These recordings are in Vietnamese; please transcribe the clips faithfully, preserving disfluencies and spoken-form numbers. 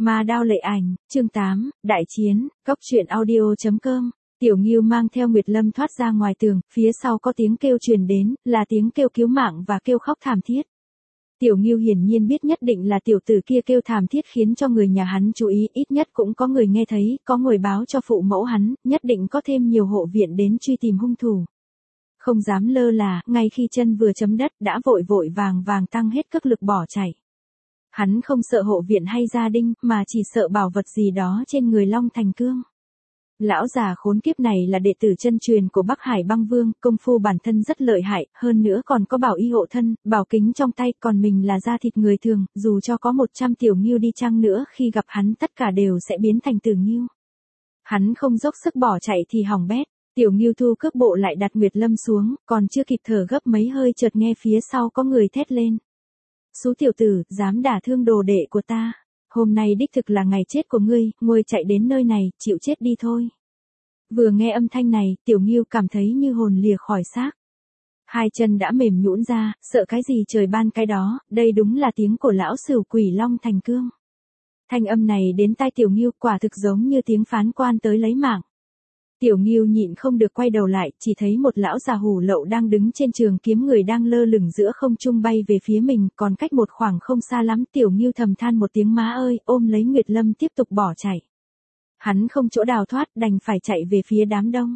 Ma đao lệ ảnh, chương tám, đại chiến, cóc truyện audio chấm com. Tiểu Ngưu mang theo Nguyệt Lâm thoát ra ngoài tường, phía sau có tiếng kêu truyền đến, là tiếng kêu cứu mạng và kêu khóc thảm thiết. Tiểu Ngưu hiển nhiên biết nhất định là tiểu tử kia kêu thảm thiết khiến cho người nhà hắn chú ý, ít nhất cũng có người nghe thấy, có người báo cho phụ mẫu hắn, nhất định có thêm nhiều hộ viện đến truy tìm hung thủ. Không dám lơ là, ngay khi chân vừa chấm đất đã vội vội vàng vàng tăng hết cước lực bỏ chạy. Hắn không sợ hộ viện hay gia đình, mà chỉ sợ bảo vật gì đó trên người Long Thành Cương. Lão già khốn kiếp này là đệ tử chân truyền của Bắc Hải Băng Vương, công phu bản thân rất lợi hại, hơn nữa còn có bảo y hộ thân, bảo kính trong tay, còn mình là da thịt người thường, dù cho có một trăm tiểu ngưu đi chăng nữa khi gặp hắn tất cả đều sẽ biến thành tử ngưu. Hắn không dốc sức bỏ chạy thì hỏng bét. Tiểu Ngưu thu cước bộ lại đặt Nguyệt Lâm xuống, còn chưa kịp thở gấp mấy hơi chợt nghe phía sau có người thét lên. Xú tiểu tử, dám đả thương đồ đệ của ta. Hôm nay đích thực là ngày chết của ngươi, ngồi chạy đến nơi này, chịu chết đi thôi. Vừa nghe âm thanh này, Tiểu Ngưu cảm thấy như hồn lìa khỏi xác. Hai chân đã mềm nhũn ra, sợ cái gì trời ban cái đó, đây đúng là tiếng của lão sửu quỷ Long Thành Cương. Thanh âm này đến tai Tiểu Ngưu quả thực giống như tiếng phán quan tới lấy mạng. Tiểu Ngưu nhịn không được quay đầu lại, chỉ thấy một lão già hủ lậu đang đứng trên trường kiếm người đang lơ lửng giữa không trung bay về phía mình, còn cách một khoảng không xa lắm. Tiểu Ngưu thầm than một tiếng má ơi, ôm lấy Nguyệt Lâm tiếp tục bỏ chạy. Hắn không chỗ đào thoát, đành phải chạy về phía đám đông.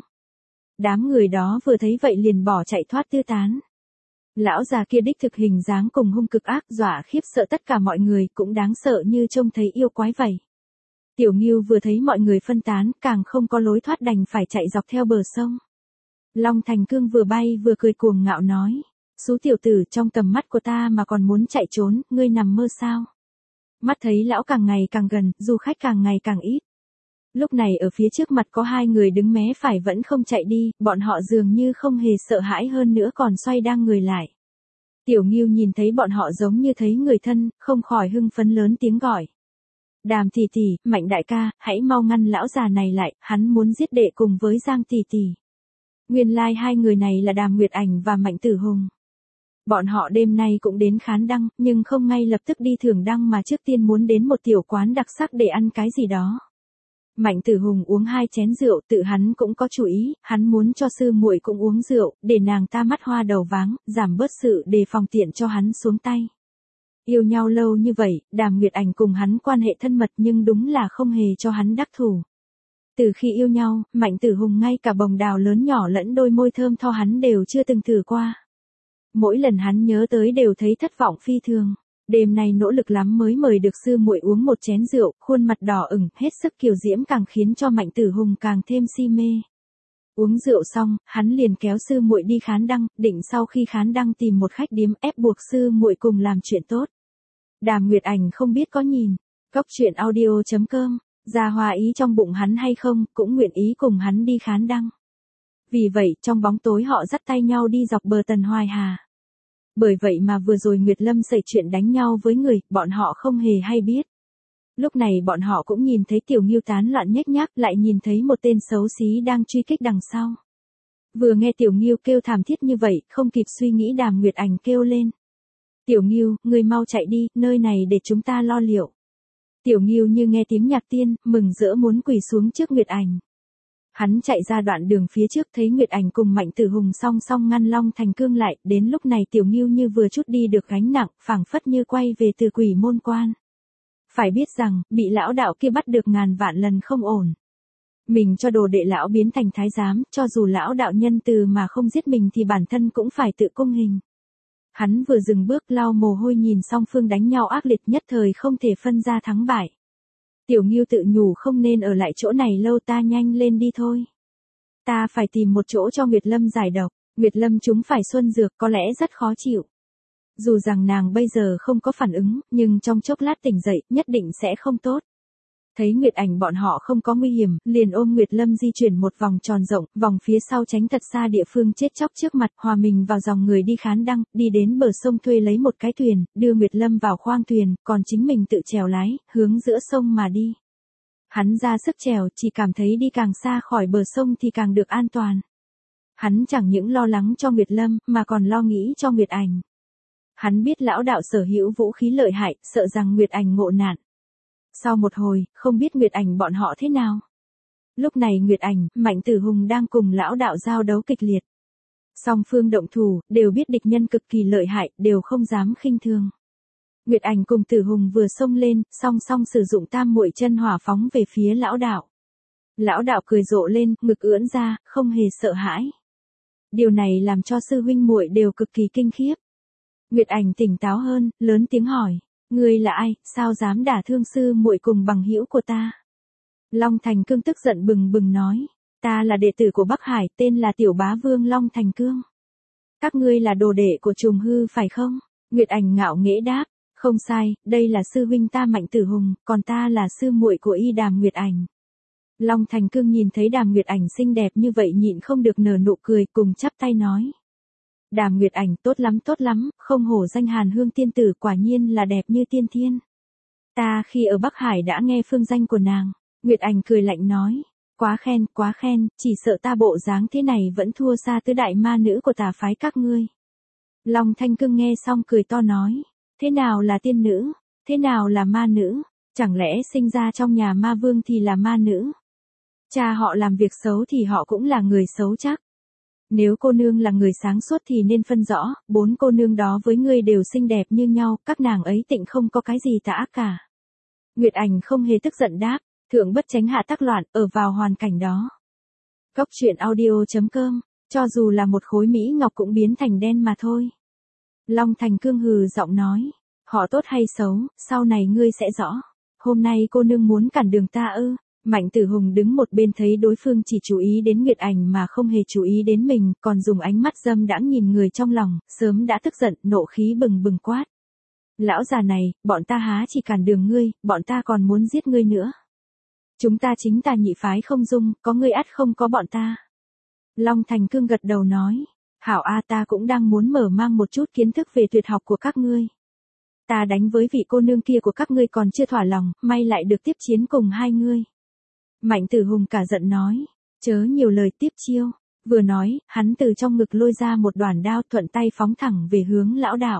Đám người đó vừa thấy vậy liền bỏ chạy thoát tứ tán. Lão già kia đích thực hình dáng cùng hung cực ác, dọa khiếp sợ tất cả mọi người, cũng đáng sợ như trông thấy yêu quái vậy. Tiểu Ngưu vừa thấy mọi người phân tán, càng không có lối thoát đành phải chạy dọc theo bờ sông. Long Thành Cương vừa bay vừa cười cuồng ngạo nói, xú tiểu tử, trong tầm mắt của ta mà còn muốn chạy trốn, ngươi nằm mơ sao? Mắt thấy lão càng ngày càng gần, du khách càng ngày càng ít. Lúc này ở phía trước mặt có hai người đứng mé phải vẫn không chạy đi, bọn họ dường như không hề sợ hãi, hơn nữa còn xoay đang người lại. Tiểu Ngưu nhìn thấy bọn họ giống như thấy người thân, không khỏi hưng phấn lớn tiếng gọi. Đàm tỷ tỷ, Mạnh đại ca, hãy mau ngăn lão già này lại, hắn muốn giết đệ cùng với Giang tỷ tỷ. Nguyên lai like hai người này là Đàm Nguyệt Ảnh và Mạnh Tử Hùng. Bọn họ đêm nay cũng đến khán đăng, nhưng không ngay lập tức đi thưởng đăng mà trước tiên muốn đến một tiểu quán đặc sắc để ăn cái gì đó. Mạnh Tử Hùng uống hai chén rượu, tự hắn cũng có chủ ý, hắn muốn cho sư muội cũng uống rượu, để nàng ta mắt hoa đầu váng, giảm bớt sự đề phòng tiện cho hắn xuống tay. Yêu nhau lâu như vậy, Đàm Nguyệt Ảnh cùng hắn quan hệ thân mật nhưng đúng là không hề cho hắn đắc thủ. Từ khi yêu nhau, Mạnh Tử Hùng ngay cả bồng đào lớn nhỏ lẫn đôi môi thơm tho hắn đều chưa từng thử qua. Mỗi lần hắn nhớ tới đều thấy thất vọng phi thường. Đêm nay nỗ lực lắm mới mời được sư muội uống một chén rượu, khuôn mặt đỏ ửng, hết sức kiều diễm càng khiến cho Mạnh Tử Hùng càng thêm si mê. Uống rượu xong, hắn liền kéo sư muội đi khán đăng, định sau khi khán đăng tìm một khách điếm ép buộc sư muội cùng làm chuyện tốt. Đàm Nguyệt Ảnh không biết có nhìn, cóc truyện audio chấm com, ra hòa ý trong bụng hắn hay không, cũng nguyện ý cùng hắn đi khán đăng. Vì vậy, trong bóng tối họ dắt tay nhau đi dọc bờ Tần Hoài Hà. Bởi vậy mà vừa rồi Nguyệt Lâm xảy chuyện đánh nhau với người, bọn họ không hề hay biết. Lúc này bọn họ cũng nhìn thấy Tiểu Ngưu tán loạn nhếch nhác, lại nhìn thấy một tên xấu xí đang truy kích đằng sau. Vừa nghe Tiểu Ngưu kêu thảm thiết như vậy, không kịp suy nghĩ Đàm Nguyệt Ảnh kêu lên. Tiểu Ngưu, ngươi mau chạy đi, nơi này để chúng ta lo liệu. Tiểu Ngưu như nghe tiếng nhạc tiên, mừng rỡ muốn quỳ xuống trước Nguyệt Ảnh. Hắn chạy ra đoạn đường phía trước thấy Nguyệt Ảnh cùng Mạnh Tử Hùng song song ngăn Long Thành Cương lại, đến lúc này Tiểu Ngưu như vừa chút đi được gánh nặng, phảng phất như quay về từ quỷ môn quan. Phải biết rằng, bị lão đạo kia bắt được ngàn vạn lần không ổn. Mình cho đồ đệ lão biến thành thái giám, cho dù lão đạo nhân từ mà không giết mình thì bản thân cũng phải tự cung hình. Hắn vừa dừng bước lau mồ hôi nhìn song phương đánh nhau ác liệt, nhất thời không thể phân ra thắng bại. Tiểu Ngưu tự nhủ không nên ở lại chỗ này lâu, ta nhanh lên đi thôi. Ta phải tìm một chỗ cho Nguyệt Lâm giải độc, Nguyệt Lâm chúng phải xuân dược có lẽ rất khó chịu. Dù rằng nàng bây giờ không có phản ứng, nhưng trong chốc lát tỉnh dậy, nhất định sẽ không tốt. Thấy Nguyệt Ảnh bọn họ không có nguy hiểm, liền ôm Nguyệt Lâm di chuyển một vòng tròn rộng, vòng phía sau tránh thật xa địa phương chết chóc trước mặt, hòa mình vào dòng người đi khán đăng, đi đến bờ sông thuê lấy một cái thuyền, đưa Nguyệt Lâm vào khoang thuyền, còn chính mình tự chèo lái, hướng giữa sông mà đi. Hắn ra sức chèo, chỉ cảm thấy đi càng xa khỏi bờ sông thì càng được an toàn. Hắn chẳng những lo lắng cho Nguyệt Lâm, mà còn lo nghĩ cho Nguyệt Ảnh. Hắn biết lão đạo sở hữu vũ khí lợi hại, sợ rằng Nguyệt Ảnh ngộ nạn. Sau một hồi, không biết Nguyệt Ảnh bọn họ thế nào. Lúc này Nguyệt Ảnh, Mạnh Tử Hùng đang cùng lão đạo giao đấu kịch liệt. Song phương động thủ, đều biết địch nhân cực kỳ lợi hại, đều không dám khinh thường. Nguyệt Ảnh cùng Tử Hùng vừa xông lên, song song sử dụng tam muội chân hỏa phóng về phía lão đạo. Lão đạo cười rộ lên, ngực ưỡn ra, không hề sợ hãi. Điều này làm cho sư huynh muội đều cực kỳ kinh khiếp. Nguyệt Ảnh tỉnh táo hơn, lớn tiếng hỏi, ngươi là ai, sao dám đả thương sư muội cùng bằng hữu của ta? Long Thành Cương tức giận bừng bừng nói, ta là đệ tử của Bắc Hải, tên là Tiểu Bá Vương Long Thành Cương. Các ngươi là đồ đệ của Trùng Hư phải không? Nguyệt Ảnh ngạo nghễ đáp, không sai, đây là sư huynh ta Mạnh Tử Hùng, còn ta là sư muội của y Đàm Nguyệt Ảnh. Long Thành Cương nhìn thấy Đàm Nguyệt Ảnh xinh đẹp như vậy nhịn không được nở nụ cười, cùng chắp tay nói. Đàm Nguyệt Ảnh tốt lắm tốt lắm, không hổ danh Hàn Hương tiên tử, quả nhiên là đẹp như tiên thiên. Ta khi ở Bắc Hải đã nghe phương danh của nàng. Nguyệt Ảnh cười lạnh nói, quá khen, quá khen, chỉ sợ ta bộ dáng thế này vẫn thua xa tứ đại ma nữ của tà phái các ngươi. Long Thanh Cương nghe xong cười to nói, thế nào là tiên nữ, thế nào là ma nữ, chẳng lẽ sinh ra trong nhà ma vương thì là ma nữ? Cha họ làm việc xấu thì họ cũng là người xấu chắc. Nếu cô nương là người sáng suốt thì nên phân rõ, bốn cô nương đó với ngươi đều xinh đẹp như nhau, các nàng ấy tịnh không có cái gì tà ác cả. Nguyệt Ảnh không hề tức giận đáp, thượng bất tránh hạ tắc loạn, ở vào hoàn cảnh đó. Cốc truyện audio chấm com, cho dù là một khối mỹ ngọc cũng biến thành đen mà thôi. Long Thành Cương hừ giọng nói, họ tốt hay xấu, sau này ngươi sẽ rõ. Hôm nay cô nương muốn cản đường ta ư? Mạnh Tử Hùng đứng một bên thấy đối phương chỉ chú ý đến Nguyệt Ảnh mà không hề chú ý đến mình, còn dùng ánh mắt dâm đãng nhìn người trong lòng, sớm đã tức giận, nộ khí bừng bừng quát. Lão già này, bọn ta há chỉ cản đường ngươi, bọn ta còn muốn giết ngươi nữa. Chúng ta chính tà nhị phái không dung, có ngươi ắt không có bọn ta. Long Thành Cương gật đầu nói, hảo a, ta cũng đang muốn mở mang một chút kiến thức về tuyệt học của các ngươi. Ta đánh với vị cô nương kia của các ngươi còn chưa thỏa lòng, may lại được tiếp chiến cùng hai ngươi. Mạnh Tử Hùng cả giận nói, chớ nhiều lời, tiếp chiêu. Vừa nói, hắn từ trong ngực lôi ra một đoàn đao, thuận tay phóng thẳng về hướng lão đạo.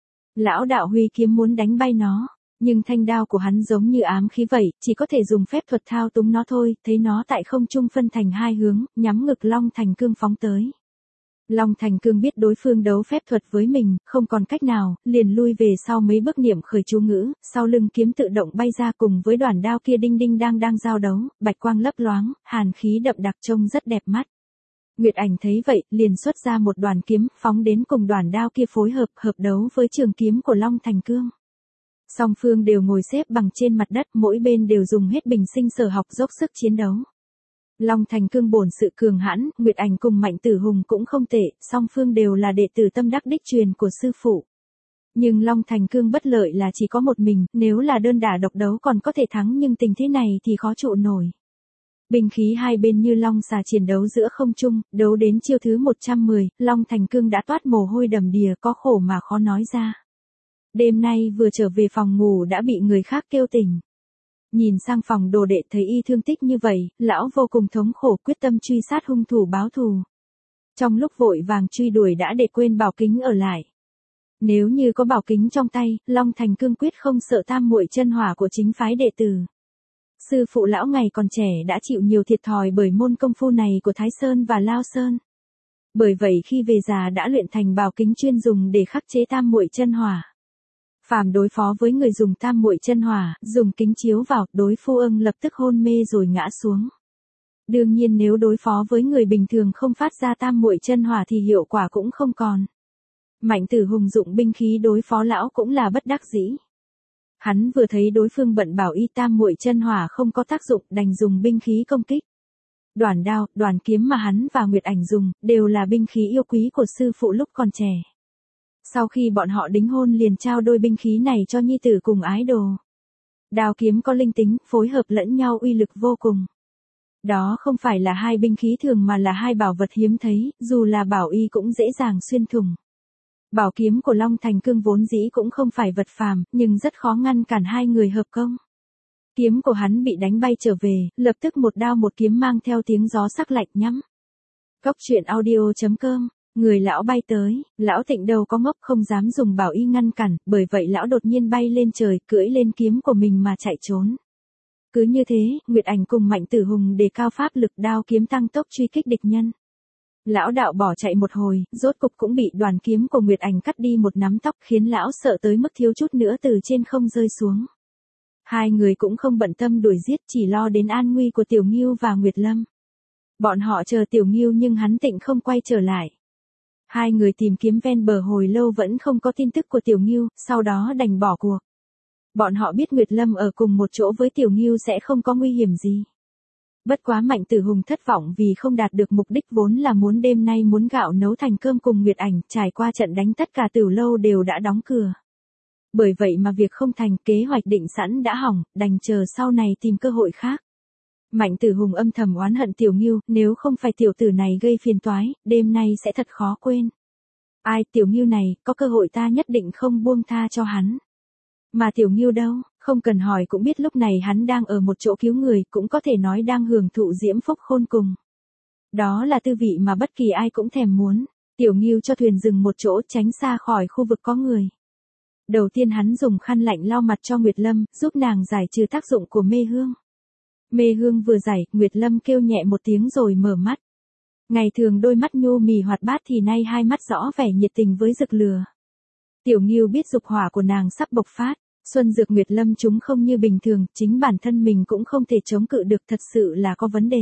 Lão đạo huy kiếm muốn đánh bay nó, nhưng thanh đao của hắn giống như ám khí vậy, chỉ có thể dùng phép thuật thao túng nó thôi, thấy nó tại không trung phân thành hai hướng, nhắm ngực Long Thành Cương phóng tới. Long Thành Cương biết đối phương đấu phép thuật với mình, không còn cách nào, liền lui về sau mấy bước niệm khởi chú ngữ, sau lưng kiếm tự động bay ra cùng với đoàn đao kia đinh đinh đang đang giao đấu, bạch quang lấp loáng, hàn khí đậm đặc trông rất đẹp mắt. Nguyệt Ảnh thấy vậy, liền xuất ra một đoàn kiếm, phóng đến cùng đoàn đao kia phối hợp, hợp đấu với trường kiếm của Long Thành Cương. Song phương đều ngồi xếp bằng trên mặt đất, mỗi bên đều dùng hết bình sinh sở học dốc sức chiến đấu. Long Thành Cương bổn sự cường hãn, Nguyệt Ảnh cùng Mạnh Tử Hùng cũng không tệ, song phương đều là đệ tử tâm đắc đích truyền của sư phụ. Nhưng Long Thành Cương bất lợi là chỉ có một mình, nếu là đơn đả độc đấu còn có thể thắng nhưng tình thế này thì khó trụ nổi. Binh khí hai bên như long xà chiến đấu giữa không trung, đấu đến chiêu thứ một trăm mười, Long Thành Cương đã toát mồ hôi đầm đìa, có khổ mà khó nói ra. Đêm nay vừa trở về phòng ngủ đã bị người khác kêu tỉnh. Nhìn sang phòng đồ đệ thấy y thương tích như vậy, lão vô cùng thống khổ, quyết tâm truy sát hung thủ báo thù. Trong lúc vội vàng truy đuổi đã để quên bảo kính ở lại. Nếu như có bảo kính trong tay, Long Thành Cương quyết không sợ tam muội chân hỏa của chính phái đệ tử. Sư phụ lão ngày còn trẻ đã chịu nhiều thiệt thòi bởi môn công phu này của Thái Sơn và Lao Sơn. Bởi vậy khi về già đã luyện thành bảo kính chuyên dùng để khắc chế tam muội chân hỏa. Phàm đối phó với người dùng tam muội chân hỏa, dùng kính chiếu vào, đối phương ưng lập tức hôn mê rồi ngã xuống. Đương nhiên nếu đối phó với người bình thường không phát ra tam muội chân hỏa thì hiệu quả cũng không còn. Mạnh Tử Hùng dụng binh khí đối phó lão cũng là bất đắc dĩ. Hắn vừa thấy đối phương bận bảo y tam muội chân hỏa không có tác dụng, đành dùng binh khí công kích. Đoàn đao, đoàn kiếm mà hắn và Nguyệt Ảnh dùng, đều là binh khí yêu quý của sư phụ lúc còn trẻ. Sau khi bọn họ đính hôn liền trao đôi binh khí này cho nhi tử cùng ái đồ. Đao kiếm có linh tính, phối hợp lẫn nhau uy lực vô cùng. Đó không phải là hai binh khí thường mà là hai bảo vật hiếm thấy, dù là bảo y cũng dễ dàng xuyên thủng. Bảo kiếm của Long Thành Cương vốn dĩ cũng không phải vật phàm, nhưng rất khó ngăn cản hai người hợp công. Kiếm của hắn bị đánh bay trở về, lập tức một đao một kiếm mang theo tiếng gió sắc lạnh nhắm. Cốc truyện audio chấm com, người lão bay tới, lão Tịnh đầu có ngốc không dám dùng bảo y ngăn cản, bởi vậy lão đột nhiên bay lên trời, cưỡi lên kiếm của mình mà chạy trốn. Cứ như thế, Nguyệt Ảnh cùng Mạnh Tử Hùng đề cao pháp lực đao kiếm tăng tốc truy kích địch nhân. Lão đạo bỏ chạy một hồi, rốt cục cũng bị đoàn kiếm của Nguyệt Ảnh cắt đi một nắm tóc khiến lão sợ tới mức thiếu chút nữa từ trên không rơi xuống. Hai người cũng không bận tâm đuổi giết, chỉ lo đến an nguy của Tiểu Ngưu và Nguyệt Lâm. Bọn họ chờ Tiểu Ngưu nhưng hắn tịnh không quay trở lại. Hai người tìm kiếm ven bờ hồi lâu vẫn không có tin tức của Tiểu Ngưu, sau đó đành bỏ cuộc. Bọn họ biết Nguyệt Lâm ở cùng một chỗ với Tiểu Ngưu sẽ không có nguy hiểm gì. Bất quá Mạnh Tử Hùng thất vọng vì không đạt được mục đích vốn là muốn đêm nay muốn gạo nấu thành cơm cùng Nguyệt Ảnh, trải qua trận đánh tất cả Tửu lâu đều đã đóng cửa. Bởi vậy mà việc không thành, kế hoạch định sẵn đã hỏng, đành chờ sau này tìm cơ hội khác. Mạnh Tử Hùng âm thầm oán hận Tiểu Ngưu, nếu không phải tiểu tử này gây phiền toái, đêm nay sẽ thật khó quên. Ai, Tiểu Ngưu này, có cơ hội ta nhất định không buông tha cho hắn. Mà Tiểu Ngưu đâu, không cần hỏi cũng biết lúc này hắn đang ở một chỗ cứu người, cũng có thể nói đang hưởng thụ diễm phúc khôn cùng. Đó là tư vị mà bất kỳ ai cũng thèm muốn. Tiểu Ngưu cho thuyền dừng một chỗ tránh xa khỏi khu vực có người. Đầu tiên hắn dùng khăn lạnh lau mặt cho Nguyệt Lâm, giúp nàng giải trừ tác dụng của mê hương. Mê hương vừa giải, Nguyệt Lâm kêu nhẹ một tiếng rồi mở mắt. Ngày thường đôi mắt nhô mì hoạt bát thì nay hai mắt rõ vẻ nhiệt tình với rực lửa. Tiểu Ngưu biết dục hỏa của nàng sắp bộc phát, xuân dược Nguyệt Lâm chúng không như bình thường, chính bản thân mình cũng không thể chống cự được, thật sự là có vấn đề.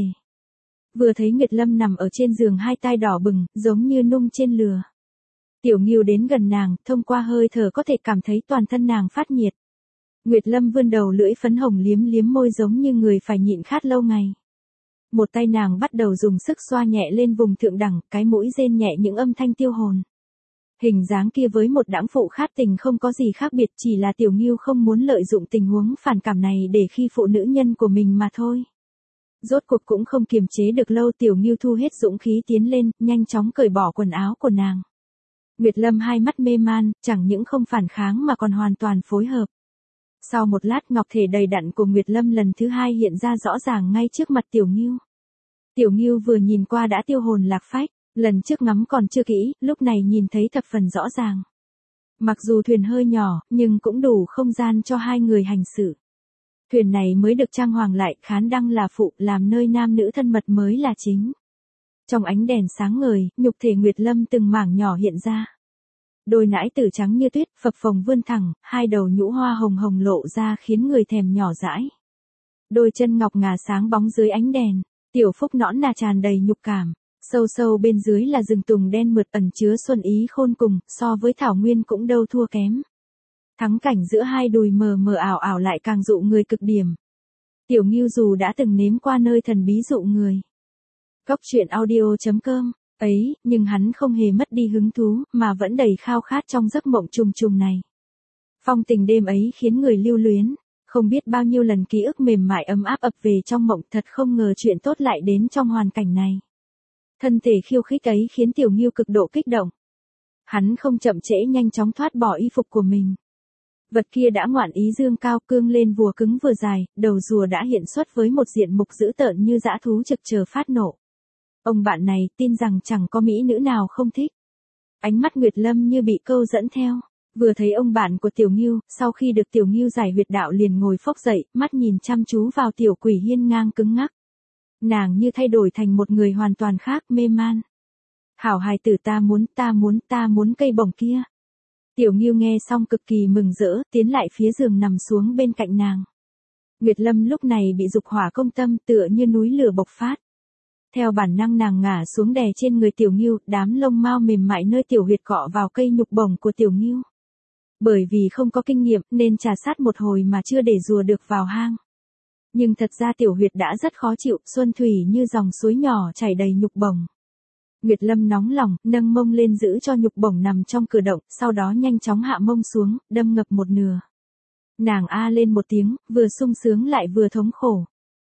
Vừa thấy Nguyệt Lâm nằm ở trên giường hai tai đỏ bừng, giống như nung trên lửa. Tiểu Ngưu đến gần nàng, thông qua hơi thở có thể cảm thấy toàn thân nàng phát nhiệt. Nguyệt Lâm vươn đầu lưỡi phấn hồng liếm liếm môi giống như người phải nhịn khát lâu ngày. Một tay nàng bắt đầu dùng sức xoa nhẹ lên vùng thượng đẳng, cái mũi rên nhẹ những âm thanh tiêu hồn. Hình dáng kia với một đãng phụ khát tình không có gì khác biệt, chỉ là Tiểu Ngưu không muốn lợi dụng tình huống phản cảm này để khi phụ nữ nhân của mình mà thôi. Rốt cuộc cũng không kiềm chế được lâu, Tiểu Ngưu thu hết dũng khí tiến lên, nhanh chóng cởi bỏ quần áo của nàng. Nguyệt Lâm hai mắt mê man, chẳng những không phản kháng mà còn hoàn toàn phối hợp. Sau một lát ngọc thể đầy đặn của Nguyệt Lâm lần thứ hai hiện ra rõ ràng ngay trước mặt Tiểu Ngưu. Tiểu Ngưu vừa nhìn qua đã tiêu hồn lạc phách, lần trước ngắm còn chưa kỹ, lúc này nhìn thấy thập phần rõ ràng. Mặc dù thuyền hơi nhỏ, nhưng cũng đủ không gian cho hai người hành xử. Thuyền này mới được trang hoàng lại, khán đăng là phụ, làm nơi nam nữ thân mật mới là chính. Trong ánh đèn sáng ngời, nhục thể Nguyệt Lâm từng mảng nhỏ hiện ra. Đôi nãi tử trắng như tuyết, phập phồng vươn thẳng, hai đầu nhũ hoa hồng hồng lộ ra khiến người thèm nhỏ dãi. Đôi chân ngọc ngà sáng bóng dưới ánh đèn, tiểu phúc nõn nà tràn đầy nhục cảm. Sâu sâu bên dưới là rừng tùng đen mượt ẩn chứa xuân ý khôn cùng, so với thảo nguyên cũng đâu thua kém. Thắng cảnh giữa hai đùi mờ mờ ảo ảo lại càng dụ người cực điểm. Tiểu Ngưu dù đã từng nếm qua nơi thần bí dụ người. Cốc truyện audio chấm com ấy, nhưng hắn không hề mất đi hứng thú, mà vẫn đầy khao khát trong giấc mộng trùng trùng này. Phong tình đêm ấy khiến người lưu luyến, không biết bao nhiêu lần ký ức mềm mại ấm áp ập về trong mộng, thật không ngờ chuyện tốt lại đến trong hoàn cảnh này. Thân thể khiêu khích ấy khiến Tiểu Ngưu cực độ kích động. Hắn không chậm trễ nhanh chóng thoát bỏ y phục của mình. Vật kia đã ngoạn ý dương cao cương lên vùa cứng vừa dài, đầu rùa đã hiện xuất với một diện mục dữ tợn như dã thú trực chờ phát nộ. Ông bạn này tin rằng chẳng có mỹ nữ nào không thích. Ánh mắt Nguyệt Lâm như bị câu dẫn theo. Vừa thấy ông bạn của Tiểu Ngưu, sau khi được Tiểu Ngưu giải huyệt đạo liền ngồi phốc dậy, mắt nhìn chăm chú vào Tiểu Quỷ hiên ngang cứng ngắc. Nàng như thay đổi thành một người hoàn toàn khác, mê man. Hảo hài tử, ta muốn, ta muốn, ta muốn cây bổng kia. Tiểu Ngưu nghe xong cực kỳ mừng rỡ, tiến lại phía giường nằm xuống bên cạnh nàng. Nguyệt Lâm lúc này bị dục hỏa công tâm, tựa như núi lửa bộc phát. Theo bản năng nàng ngả xuống đè trên người Tiểu Ngưu, đám lông mao mềm mại nơi tiểu huyệt cọ vào cây nhục bổng của Tiểu Ngưu. Bởi vì không có kinh nghiệm nên trà sát một hồi mà chưa để rùa được vào hang. Nhưng thật ra tiểu huyệt đã rất khó chịu, xuân thủy như dòng suối nhỏ chảy đầy nhục bổng. Nguyệt Lâm nóng lòng, nâng mông lên giữ cho nhục bổng nằm trong cửa động, sau đó nhanh chóng hạ mông xuống, đâm ngập một nửa. Nàng a lên một tiếng, vừa sung sướng lại vừa thống khổ.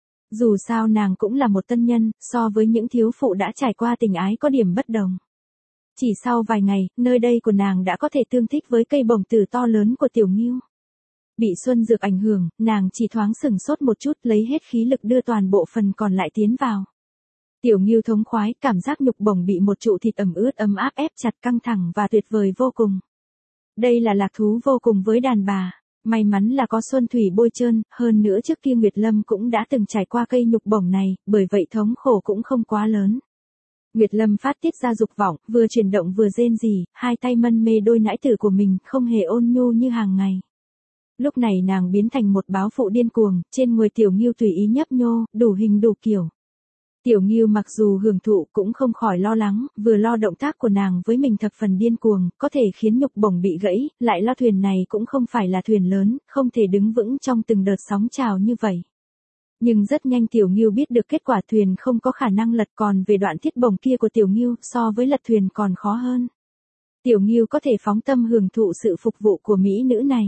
Dù sao nàng cũng là một tân nhân, so với những thiếu phụ đã trải qua tình ái có điểm bất đồng. Chỉ sau vài ngày, nơi đây của nàng đã có thể tương thích với cây bổng tử to lớn của Tiểu Ngưu. Bị xuân dược ảnh hưởng, nàng chỉ thoáng sừng sốt một chút, lấy hết khí lực đưa toàn bộ phần còn lại tiến vào. Tiểu Ngưu thống khoái, cảm giác nhục bổng bị một trụ thịt ẩm ướt ấm áp ép chặt căng thẳng và tuyệt vời vô cùng. Đây là lạc thú vô cùng với đàn bà. May mắn là có xuân thủy bôi trơn, hơn nữa trước kia Nguyệt Lâm cũng đã từng trải qua cây nhục bổng này, bởi vậy thống khổ cũng không quá lớn. Nguyệt Lâm phát tiết ra dục vọng, vừa chuyển động vừa rên rỉ, hai tay mân mê đôi nãi tử của mình, không hề ôn nhu như hàng ngày. Lúc này nàng biến thành một báo phụ điên cuồng, trên người Tiểu Ngưu tùy ý nhấp nhô, đủ hình đủ kiểu. Tiểu Ngưu mặc dù hưởng thụ cũng không khỏi lo lắng, vừa lo động tác của nàng với mình thập phần điên cuồng, có thể khiến nhục bổng bị gãy, lại lo thuyền này cũng không phải là thuyền lớn, không thể đứng vững trong từng đợt sóng trào như vậy. Nhưng rất nhanh Tiểu Ngưu biết được kết quả, thuyền không có khả năng lật, còn về đoạn thiết bổng kia của Tiểu Ngưu so với lật thuyền còn khó hơn. Tiểu Ngưu có thể phóng tâm hưởng thụ sự phục vụ của mỹ nữ này.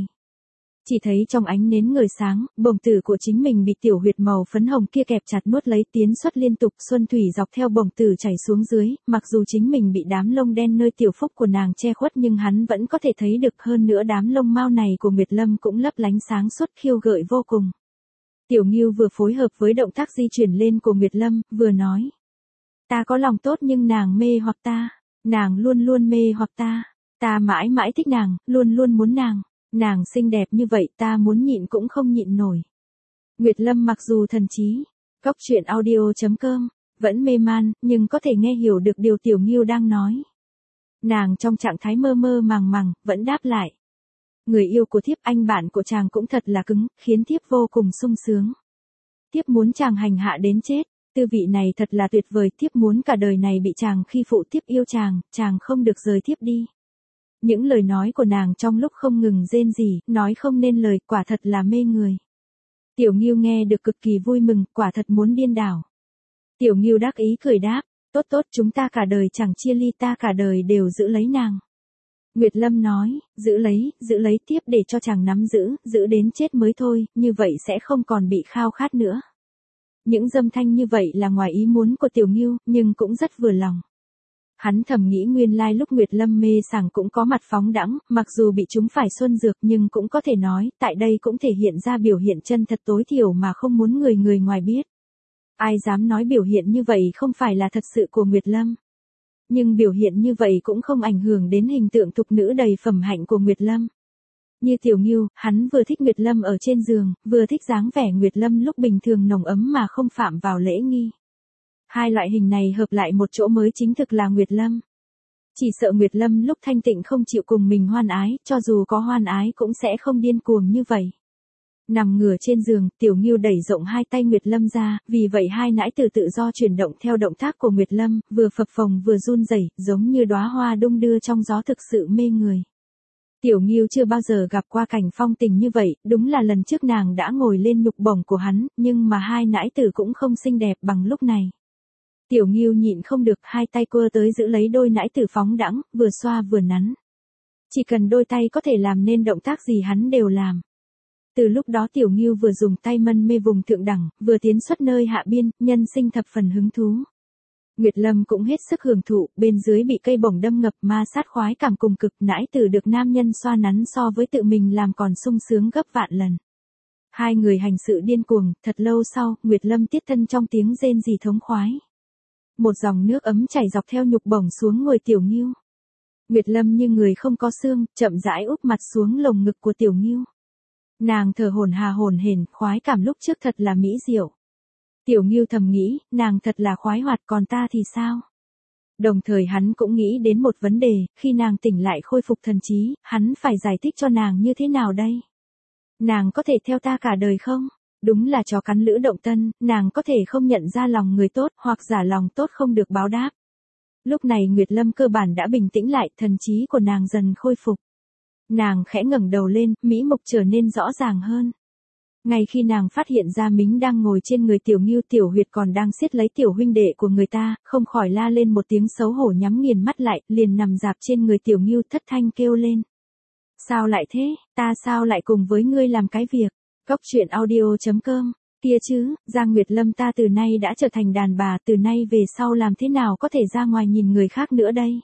Chỉ thấy trong ánh nến ngời sáng, bổng tử của chính mình bị tiểu huyệt màu phấn hồng kia kẹp chặt nuốt lấy, tiến xuất liên tục, xuân thủy dọc theo bổng tử chảy xuống dưới, mặc dù chính mình bị đám lông đen nơi tiểu phúc của nàng che khuất nhưng hắn vẫn có thể thấy được, hơn nữa đám lông mao này của Nguyệt Lâm cũng lấp lánh sáng suốt khiêu gợi vô cùng. Tiểu Ngưu vừa phối hợp với động tác di chuyển lên của Nguyệt Lâm, vừa nói. Ta có lòng tốt nhưng nàng mê hoặc ta, nàng luôn luôn mê hoặc ta, ta mãi mãi thích nàng, luôn luôn muốn nàng. Nàng xinh đẹp như vậy ta muốn nhịn cũng không nhịn nổi. Nguyệt Lâm mặc dù thần trí, cóc truyện audio chấm com, vẫn mê man, nhưng có thể nghe hiểu được điều Tiểu Ngưu đang nói. Nàng trong trạng thái mơ mơ màng màng, vẫn đáp lại. Người yêu của thiếp, anh bạn của chàng cũng thật là cứng, khiến thiếp vô cùng sung sướng. Thiếp muốn chàng hành hạ đến chết, tư vị này thật là tuyệt vời, thiếp muốn cả đời này bị chàng khi phụ, thiếp yêu chàng, chàng không được rời thiếp đi. Những lời nói của nàng trong lúc không ngừng rên rỉ, nói không nên lời, quả thật là mê người. Tiểu Ngưu nghe được cực kỳ vui mừng, quả thật muốn điên đảo. Tiểu Ngưu đắc ý cười đáp, tốt tốt, chúng ta cả đời chẳng chia ly, ta cả đời đều giữ lấy nàng. Nguyệt Lâm nói, giữ lấy, giữ lấy tiếp để cho chàng nắm giữ, giữ đến chết mới thôi, như vậy sẽ không còn bị khao khát nữa. Những dâm thanh như vậy là ngoài ý muốn của Tiểu Ngưu, nhưng cũng rất vừa lòng. Hắn thầm nghĩ nguyên lai lúc Nguyệt Lâm mê sảng cũng có mặt phóng đãng, mặc dù bị chúng phải xuân dược nhưng cũng có thể nói, tại đây cũng thể hiện ra biểu hiện chân thật tối thiểu mà không muốn người người ngoài biết. Ai dám nói biểu hiện như vậy không phải là thật sự của Nguyệt Lâm. Nhưng biểu hiện như vậy cũng không ảnh hưởng đến hình tượng thục nữ đầy phẩm hạnh của Nguyệt Lâm. Như Tiểu Ngưu, hắn vừa thích Nguyệt Lâm ở trên giường, vừa thích dáng vẻ Nguyệt Lâm lúc bình thường nồng ấm mà không phạm vào lễ nghi. Hai loại hình này hợp lại một chỗ mới chính thực là Nguyệt Lâm. Chỉ sợ Nguyệt Lâm lúc thanh tịnh không chịu cùng mình hoan ái, cho dù có hoan ái cũng sẽ không điên cuồng như vậy. Nằm ngửa trên giường, Tiểu Ngưu đẩy rộng hai tay Nguyệt Lâm ra, vì vậy hai nãi tử tự do chuyển động theo động tác của Nguyệt Lâm, vừa phập phồng vừa run rẩy, giống như đóa hoa đung đưa trong gió, thực sự mê người. Tiểu Ngưu chưa bao giờ gặp qua cảnh phong tình như vậy, đúng là lần trước nàng đã ngồi lên nhục bổng của hắn, nhưng mà hai nãi tử cũng không xinh đẹp bằng lúc này. Tiểu Ngưu nhịn không được, hai tay quơ tới giữ lấy đôi nãi tử phóng đãng, vừa xoa vừa nắn. Chỉ cần đôi tay có thể làm nên động tác gì hắn đều làm. Từ lúc đó Tiểu Ngưu vừa dùng tay mân mê vùng thượng đẳng, vừa tiến xuất nơi hạ biên, nhân sinh thập phần hứng thú. Nguyệt Lâm cũng hết sức hưởng thụ, bên dưới bị cây bổng đâm ngập, ma sát khoái cảm cùng cực, nãi tử được nam nhân xoa nắn so với tự mình làm còn sung sướng gấp vạn lần. Hai người hành sự điên cuồng, thật lâu sau, Nguyệt Lâm tiết thân trong tiếng rên rỉ thống khoái. Một dòng nước ấm chảy dọc theo nhục bổng xuống người Tiểu Ngưu. Nguyệt Lâm như người không có xương, chậm rãi úp mặt xuống lồng ngực của Tiểu Ngưu. Nàng thở hổn hà hổn hển, khoái cảm lúc trước thật là mỹ diệu. Tiểu Ngưu thầm nghĩ, nàng thật là khoái hoạt, còn ta thì sao? Đồng thời hắn cũng nghĩ đến một vấn đề, khi nàng tỉnh lại khôi phục thần trí, hắn phải giải thích cho nàng như thế nào đây? Nàng có thể theo ta cả đời không? Đúng là chó cắn lữ động tân, nàng có thể không nhận ra lòng người tốt, hoặc giả lòng tốt không được báo đáp. Lúc này Nguyệt Lâm cơ bản đã bình tĩnh lại, thần trí của nàng dần khôi phục. Nàng khẽ ngẩng đầu lên, mỹ mục trở nên rõ ràng hơn. Ngay khi nàng phát hiện ra Mính đang ngồi trên người Tiểu Ngưu, Tiểu Huyệt còn đang siết lấy tiểu huynh đệ của người ta, không khỏi la lên một tiếng xấu hổ, nhắm nghiền mắt lại, liền nằm dạp trên người Tiểu Ngưu, thất thanh kêu lên. Sao lại thế, ta sao lại cùng với ngươi làm cái việc? Cóc truyện audio chấm com, kia chứ, Giang Nguyệt Lâm ta từ nay đã trở thành đàn bà, từ nay về sau làm thế nào có thể ra ngoài nhìn người khác nữa đây?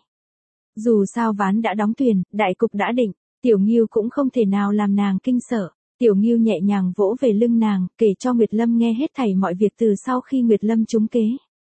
Dù sao ván đã đóng thuyền, đại cục đã định, Tiểu Ngưu cũng không thể nào làm nàng kinh sợ. Tiểu Ngưu nhẹ nhàng vỗ về lưng nàng, kể cho Nguyệt Lâm nghe hết thảy mọi việc từ sau khi Nguyệt Lâm trúng kế.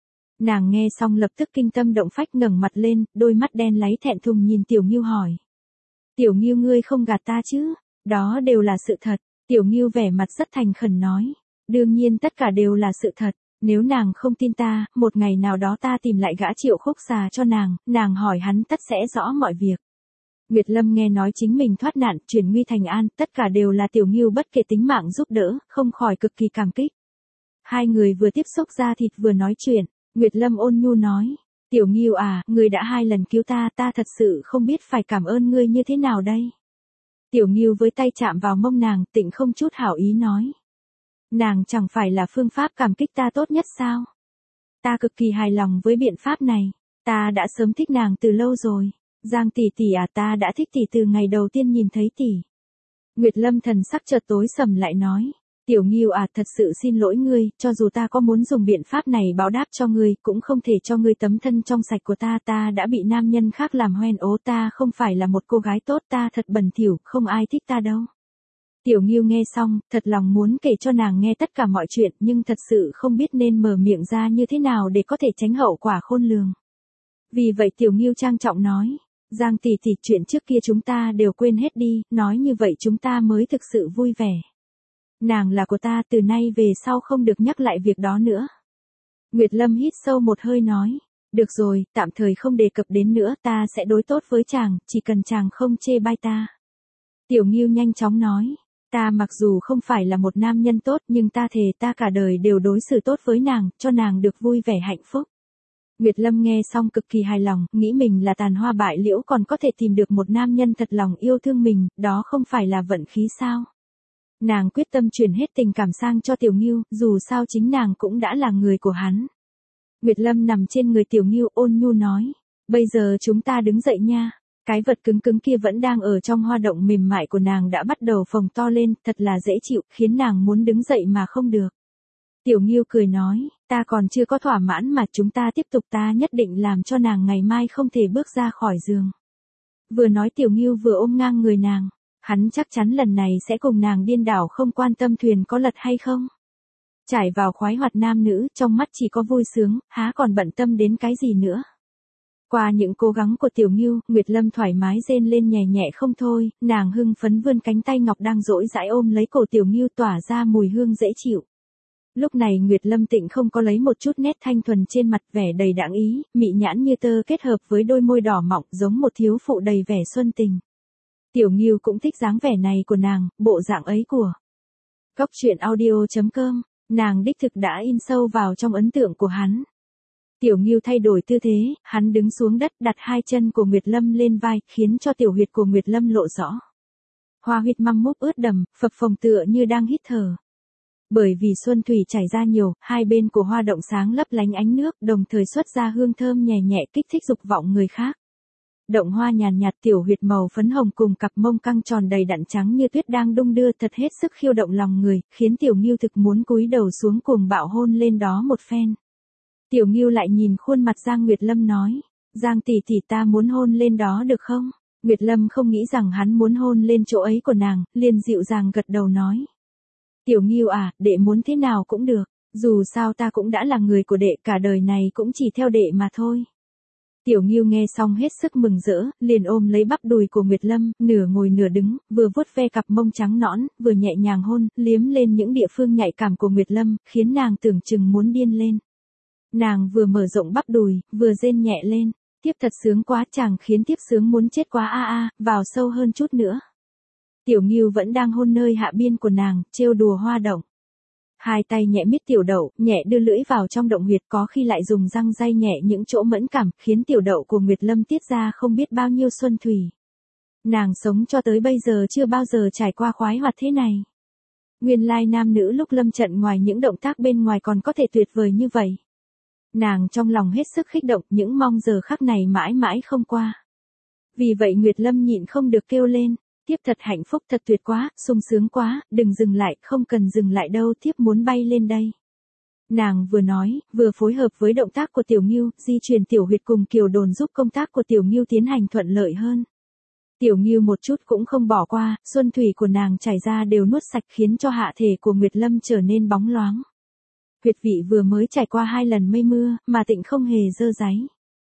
Nàng nghe xong lập tức kinh tâm động phách, ngẩng mặt lên, đôi mắt đen láy thẹn thùng nhìn Tiểu Ngưu hỏi. Tiểu Ngưu, ngươi không gạt ta chứ? Đó đều là sự thật. Tiểu Ngưu vẻ mặt rất thành khẩn nói. Đương nhiên tất cả đều là sự thật. Nếu nàng không tin ta, một ngày nào đó ta tìm lại gã Triệu Khúc Xà cho nàng, nàng hỏi hắn tất sẽ rõ mọi việc. Nguyệt Lâm nghe nói chính mình thoát nạn, chuyển nguy thành an, tất cả đều là Tiểu Ngưu bất kể tính mạng giúp đỡ, không khỏi cực kỳ cảm kích. Hai người vừa tiếp xúc ra thịt vừa nói chuyện, Nguyệt Lâm ôn nhu nói, Tiểu Ngưu à, ngươi đã hai lần cứu ta, ta thật sự không biết phải cảm ơn ngươi như thế nào đây. Tiểu Ngưu với tay chạm vào mông nàng, tịnh không chút hảo ý nói. Nàng chẳng phải là phương pháp cảm kích ta tốt nhất sao? Ta cực kỳ hài lòng với biện pháp này, ta đã sớm thích nàng từ lâu rồi. Giang tỷ tỷ à, ta đã thích tỷ từ ngày đầu tiên nhìn thấy tỷ. Nguyệt Lâm thần sắc chợt tối sầm lại nói, Tiểu Ngưu à, thật sự xin lỗi ngươi, cho dù ta có muốn dùng biện pháp này báo đáp cho ngươi, cũng không thể cho ngươi tấm thân trong sạch của ta, ta đã bị nam nhân khác làm hoen ố, ta không phải là một cô gái tốt, ta thật bẩn thỉu, không ai thích ta đâu. Tiểu Ngưu nghe xong, thật lòng muốn kể cho nàng nghe tất cả mọi chuyện, nhưng thật sự không biết nên mở miệng ra như thế nào để có thể tránh hậu quả khôn lường. Vì vậy Tiểu Ngưu trang trọng nói, Giang tỷ tỷ, chuyện trước kia chúng ta đều quên hết đi, nói như vậy chúng ta mới thực sự vui vẻ. Nàng là của ta, từ nay về sau không được nhắc lại việc đó nữa. Nguyệt Lâm hít sâu một hơi nói, được rồi, tạm thời không đề cập đến nữa, ta sẽ đối tốt với chàng, chỉ cần chàng không chê bai ta. Tiểu Ngưu nhanh chóng nói, ta mặc dù không phải là một nam nhân tốt, nhưng ta thề ta cả đời đều đối xử tốt với nàng, cho nàng được vui vẻ hạnh phúc. Nguyệt Lâm nghe xong cực kỳ hài lòng, nghĩ mình là tàn hoa bại liễu còn có thể tìm được một nam nhân thật lòng yêu thương mình, đó không phải là vận khí sao? Nàng quyết tâm chuyển hết tình cảm sang cho Tiểu Ngưu, dù sao chính nàng cũng đã là người của hắn. Nguyệt Lâm nằm trên người Tiểu Ngưu ôn nhu nói, bây giờ chúng ta đứng dậy nha. Cái vật cứng cứng kia vẫn đang ở trong hoa động mềm mại của nàng đã bắt đầu phồng to lên, thật là dễ chịu, khiến nàng muốn đứng dậy mà không được. Tiểu Ngưu cười nói, ta còn chưa có thỏa mãn mà, chúng ta tiếp tục, ta nhất định làm cho nàng ngày mai không thể bước ra khỏi giường. Vừa nói Tiểu Ngưu vừa ôm ngang người nàng, hắn chắc chắn lần này sẽ cùng nàng điên đảo, không quan tâm thuyền có lật hay không. Trải vào khoái hoạt nam nữ, trong mắt chỉ có vui sướng, há còn bận tâm đến cái gì nữa. Qua những cố gắng của Tiểu Ngưu, Nguyệt Lâm thoải mái rên lên nhẹ nhẹ không thôi, nàng hưng phấn vươn cánh tay ngọc đang dỗi dãi ôm lấy cổ Tiểu Ngưu tỏa ra mùi hương dễ chịu. Lúc này Nguyệt Lâm tịnh không có lấy một chút nét thanh thuần trên mặt, vẻ đầy đãng ý, mị nhãn như tơ kết hợp với đôi môi đỏ mọng giống một thiếu phụ đầy vẻ xuân tình. Tiểu Ngưu cũng thích dáng vẻ này của nàng, bộ dạng ấy của. Góc truyện audio chấm com, nàng đích thực đã in sâu vào trong ấn tượng của hắn. Tiểu Ngưu thay đổi tư thế, hắn đứng xuống đất đặt hai chân của Nguyệt Lâm lên vai, khiến cho tiểu huyệt của Nguyệt Lâm lộ rõ. Hoa huyệt măm múp ướt đầm, phập phồng tựa như đang hít thở. Bởi vì xuân thủy chảy ra nhiều, hai bên của hoa động sáng lấp lánh ánh nước, đồng thời xuất ra hương thơm nhẹ nhẹ kích thích dục vọng người khác. Động hoa nhàn nhạt, tiểu huyệt màu phấn hồng cùng cặp mông căng tròn đầy đặn trắng như tuyết đang đung đưa thật hết sức khiêu động lòng người, khiến Tiểu Ngưu thực muốn cúi đầu xuống cuồng bạo hôn lên đó một phen. Tiểu Ngưu lại nhìn khuôn mặt Giang Nguyệt Lâm nói, Giang tỷ tỷ, ta muốn hôn lên đó được không? Nguyệt Lâm không nghĩ rằng hắn muốn hôn lên chỗ ấy của nàng, liền dịu dàng gật đầu nói. Tiểu Ngưu à, đệ muốn thế nào cũng được, dù sao ta cũng đã là người của đệ, cả đời này cũng chỉ theo đệ mà thôi. Tiểu Ngưu nghe xong hết sức mừng rỡ, liền ôm lấy bắp đùi của Nguyệt Lâm, nửa ngồi nửa đứng, vừa vuốt ve cặp mông trắng nõn, vừa nhẹ nhàng hôn, liếm lên những địa phương nhạy cảm của Nguyệt Lâm, khiến nàng tưởng chừng muốn điên lên. Nàng vừa mở rộng bắp đùi, vừa rên nhẹ lên, tiếp thật sướng quá, chàng khiến tiếp sướng muốn chết quá a a, vào sâu hơn chút nữa. Tiểu Ngưu vẫn đang hôn nơi hạ biên của nàng, trêu đùa hoa động. Hai tay nhẹ miết tiểu đậu, nhẹ đưa lưỡi vào trong động huyệt, có khi lại dùng răng day nhẹ những chỗ mẫn cảm, khiến tiểu đậu của Nguyệt Lâm tiết ra không biết bao nhiêu xuân thủy. Nàng sống cho tới bây giờ chưa bao giờ trải qua khoái hoạt thế này. Nguyên lai nam nữ lúc lâm trận ngoài những động tác bên ngoài còn có thể tuyệt vời như vậy. Nàng trong lòng hết sức khích động, những mong giờ khắc này mãi mãi không qua. Vì vậy Nguyệt Lâm nhịn không được kêu lên, tiếp thật hạnh phúc, thật tuyệt quá, sung sướng quá, đừng dừng lại, không cần dừng lại đâu, tiếp muốn bay lên đây. Nàng vừa nói, vừa phối hợp với động tác của Tiểu Ngưu, di chuyển tiểu huyệt cùng kiều đồn giúp công tác của Tiểu Ngưu tiến hành thuận lợi hơn. Tiểu Ngưu một chút cũng không bỏ qua, xuân thủy của nàng chảy ra đều nuốt sạch, khiến cho hạ thể của Nguyệt Lâm trở nên bóng loáng. Huyệt vị vừa mới trải qua hai lần mây mưa, mà tịnh không hề dơ dáy.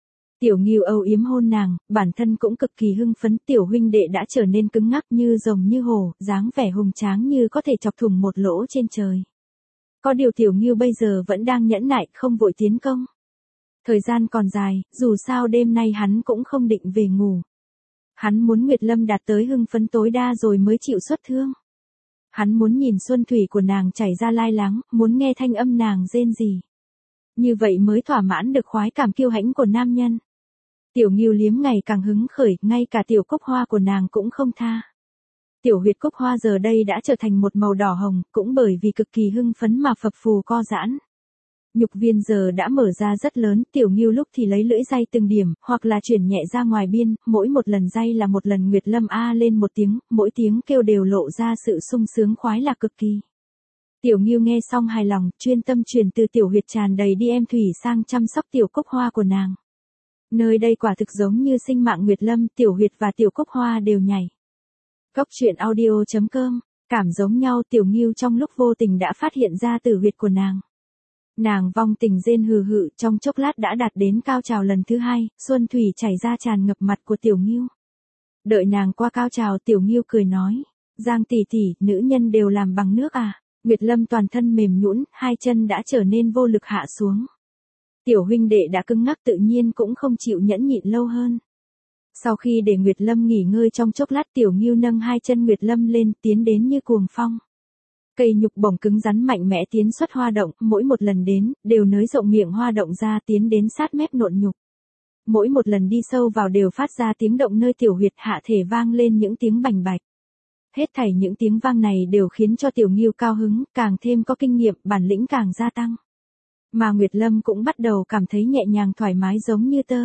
Tiểu Ngưu âu yếm hôn nàng, bản thân cũng cực kỳ hưng phấn, tiểu huynh đệ đã trở nên cứng ngắc như rồng như hổ, dáng vẻ hùng tráng như có thể chọc thủng một lỗ trên trời. Có điều Tiểu Ngưu bây giờ vẫn đang nhẫn nại, không vội tiến công. Thời gian còn dài, dù sao đêm nay hắn cũng không định về ngủ. Hắn muốn Nguyệt Lâm đạt tới hưng phấn tối đa rồi mới chịu xuất thương. Hắn muốn nhìn xuân thủy của nàng chảy ra lai láng, muốn nghe thanh âm nàng rên rỉ. Như vậy mới thỏa mãn được khoái cảm kiêu hãnh của nam nhân. Tiểu Ngưu liếm ngày càng hứng khởi, ngay cả tiểu cúc hoa của nàng cũng không tha. Tiểu huyệt cúc hoa giờ đây đã trở thành một màu đỏ hồng, cũng bởi vì cực kỳ hưng phấn mà phập phù co giãn. Nhục viên giờ đã mở ra rất lớn, Tiểu Ngưu lúc thì lấy lưỡi day từng điểm, hoặc là chuyển nhẹ ra ngoài biên, mỗi một lần day là một lần Nguyệt Lâm a lên một tiếng, mỗi tiếng kêu đều lộ ra sự sung sướng khoái lạc cực kỳ. Tiểu Ngưu nghe xong hài lòng, chuyên tâm truyền từ tiểu huyệt tràn đầy đi em thủy sang chăm sóc tiểu cúc hoa của nàng. Nơi đây quả thực giống như sinh mạng Nguyệt Lâm, tiểu huyệt và tiểu cúc hoa đều nhảy. Cốc truyện audio chấm com, cảm giống nhau. Tiểu Ngưu trong lúc vô tình đã phát hiện ra tử huyệt của nàng. Nàng vong tình rên hừ hự, trong chốc lát đã đạt đến cao trào lần thứ hai, xuân thủy chảy ra tràn ngập mặt của Tiểu Ngưu. Đợi nàng qua cao trào, Tiểu Ngưu cười nói, Giang tỷ tỷ, nữ nhân đều làm bằng nước à? Nguyệt Lâm toàn thân mềm nhũn, hai chân đã trở nên vô lực hạ xuống. Tiểu huynh đệ đã cứng ngắc tự nhiên cũng không chịu nhẫn nhịn lâu hơn. Sau khi để Nguyệt Lâm nghỉ ngơi trong chốc lát, Tiểu Ngưu nâng hai chân Nguyệt Lâm lên, tiến đến như cuồng phong. Cây nhục bổng cứng rắn mạnh mẽ tiến xuất hoa động, mỗi một lần đến, đều nới rộng miệng hoa động ra tiến đến sát mép nộn nhục. Mỗi một lần đi sâu vào đều phát ra tiếng động nơi tiểu huyệt hạ thể vang lên những tiếng bành bạch. Hết thảy những tiếng vang này đều khiến cho Tiểu Ngưu cao hứng, càng thêm có kinh nghiệm, bản lĩnh càng gia tăng. Mà Nguyệt Lâm cũng bắt đầu cảm thấy nhẹ nhàng thoải mái giống như tơ.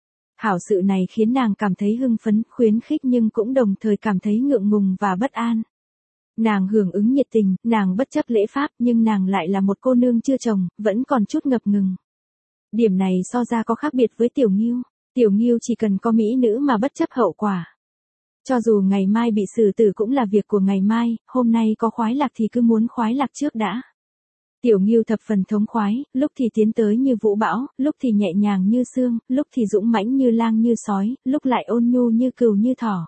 Hảo sự này khiến nàng cảm thấy hưng phấn, khuyến khích nhưng cũng đồng thời cảm thấy ngượng ngùng và bất an. Nàng hưởng ứng nhiệt tình, nàng bất chấp lễ pháp nhưng nàng lại là một cô nương chưa chồng, vẫn còn chút ngập ngừng. Điểm này so ra có khác biệt với Tiểu Ngưu. Tiểu Ngưu chỉ cần có mỹ nữ mà bất chấp hậu quả. Cho dù ngày mai bị xử tử cũng là việc của ngày mai, hôm nay có khoái lạc thì cứ muốn khoái lạc trước đã. Tiểu Ngưu thập phần thống khoái, lúc thì tiến tới như vũ bão, lúc thì nhẹ nhàng như sương, lúc thì dũng mãnh như lang như sói, lúc lại ôn nhu như cừu như thỏ.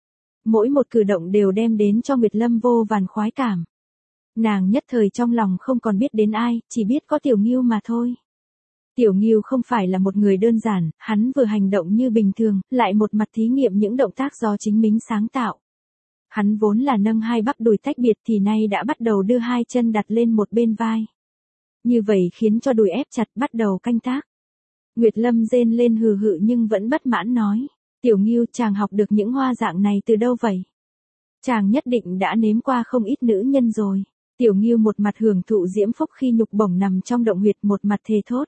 Mỗi một cử động đều đem đến cho Nguyệt Lâm vô vàn khoái cảm. Nàng nhất thời trong lòng không còn biết đến ai, chỉ biết có Tiểu Ngưu mà thôi. Tiểu Ngưu không phải là một người đơn giản, hắn vừa hành động như bình thường, lại một mặt thí nghiệm những động tác do chính mình sáng tạo. Hắn vốn là nâng hai bắp đùi tách biệt thì nay đã bắt đầu đưa hai chân đặt lên một bên vai. Như vậy khiến cho đùi ép chặt bắt đầu canh tác. Nguyệt Lâm rên lên hừ hự nhưng vẫn bất mãn nói. Tiểu Ngưu, chàng học được những hoa dạng này từ đâu vậy? Chàng nhất định đã nếm qua không ít nữ nhân rồi. Tiểu Ngưu một mặt hưởng thụ diễm phúc khi nhục bổng nằm trong động huyệt, một mặt thề thốt.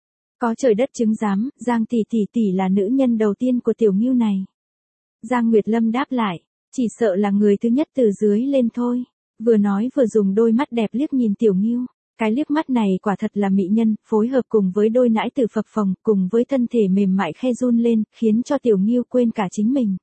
Có trời đất chứng giám, Giang tỷ tỷ tỷ là nữ nhân đầu tiên của Tiểu Ngưu này. Giang Nguyệt Lâm đáp lại, chỉ sợ là người thứ nhất từ dưới lên thôi. Vừa nói vừa dùng đôi mắt đẹp liếc nhìn Tiểu Ngưu. Cái liếc mắt này quả thật là mỹ nhân, phối hợp cùng với đôi nãi từ phập phồng, cùng với thân thể mềm mại khe run lên, khiến cho Tiểu Ngưu quên cả chính mình.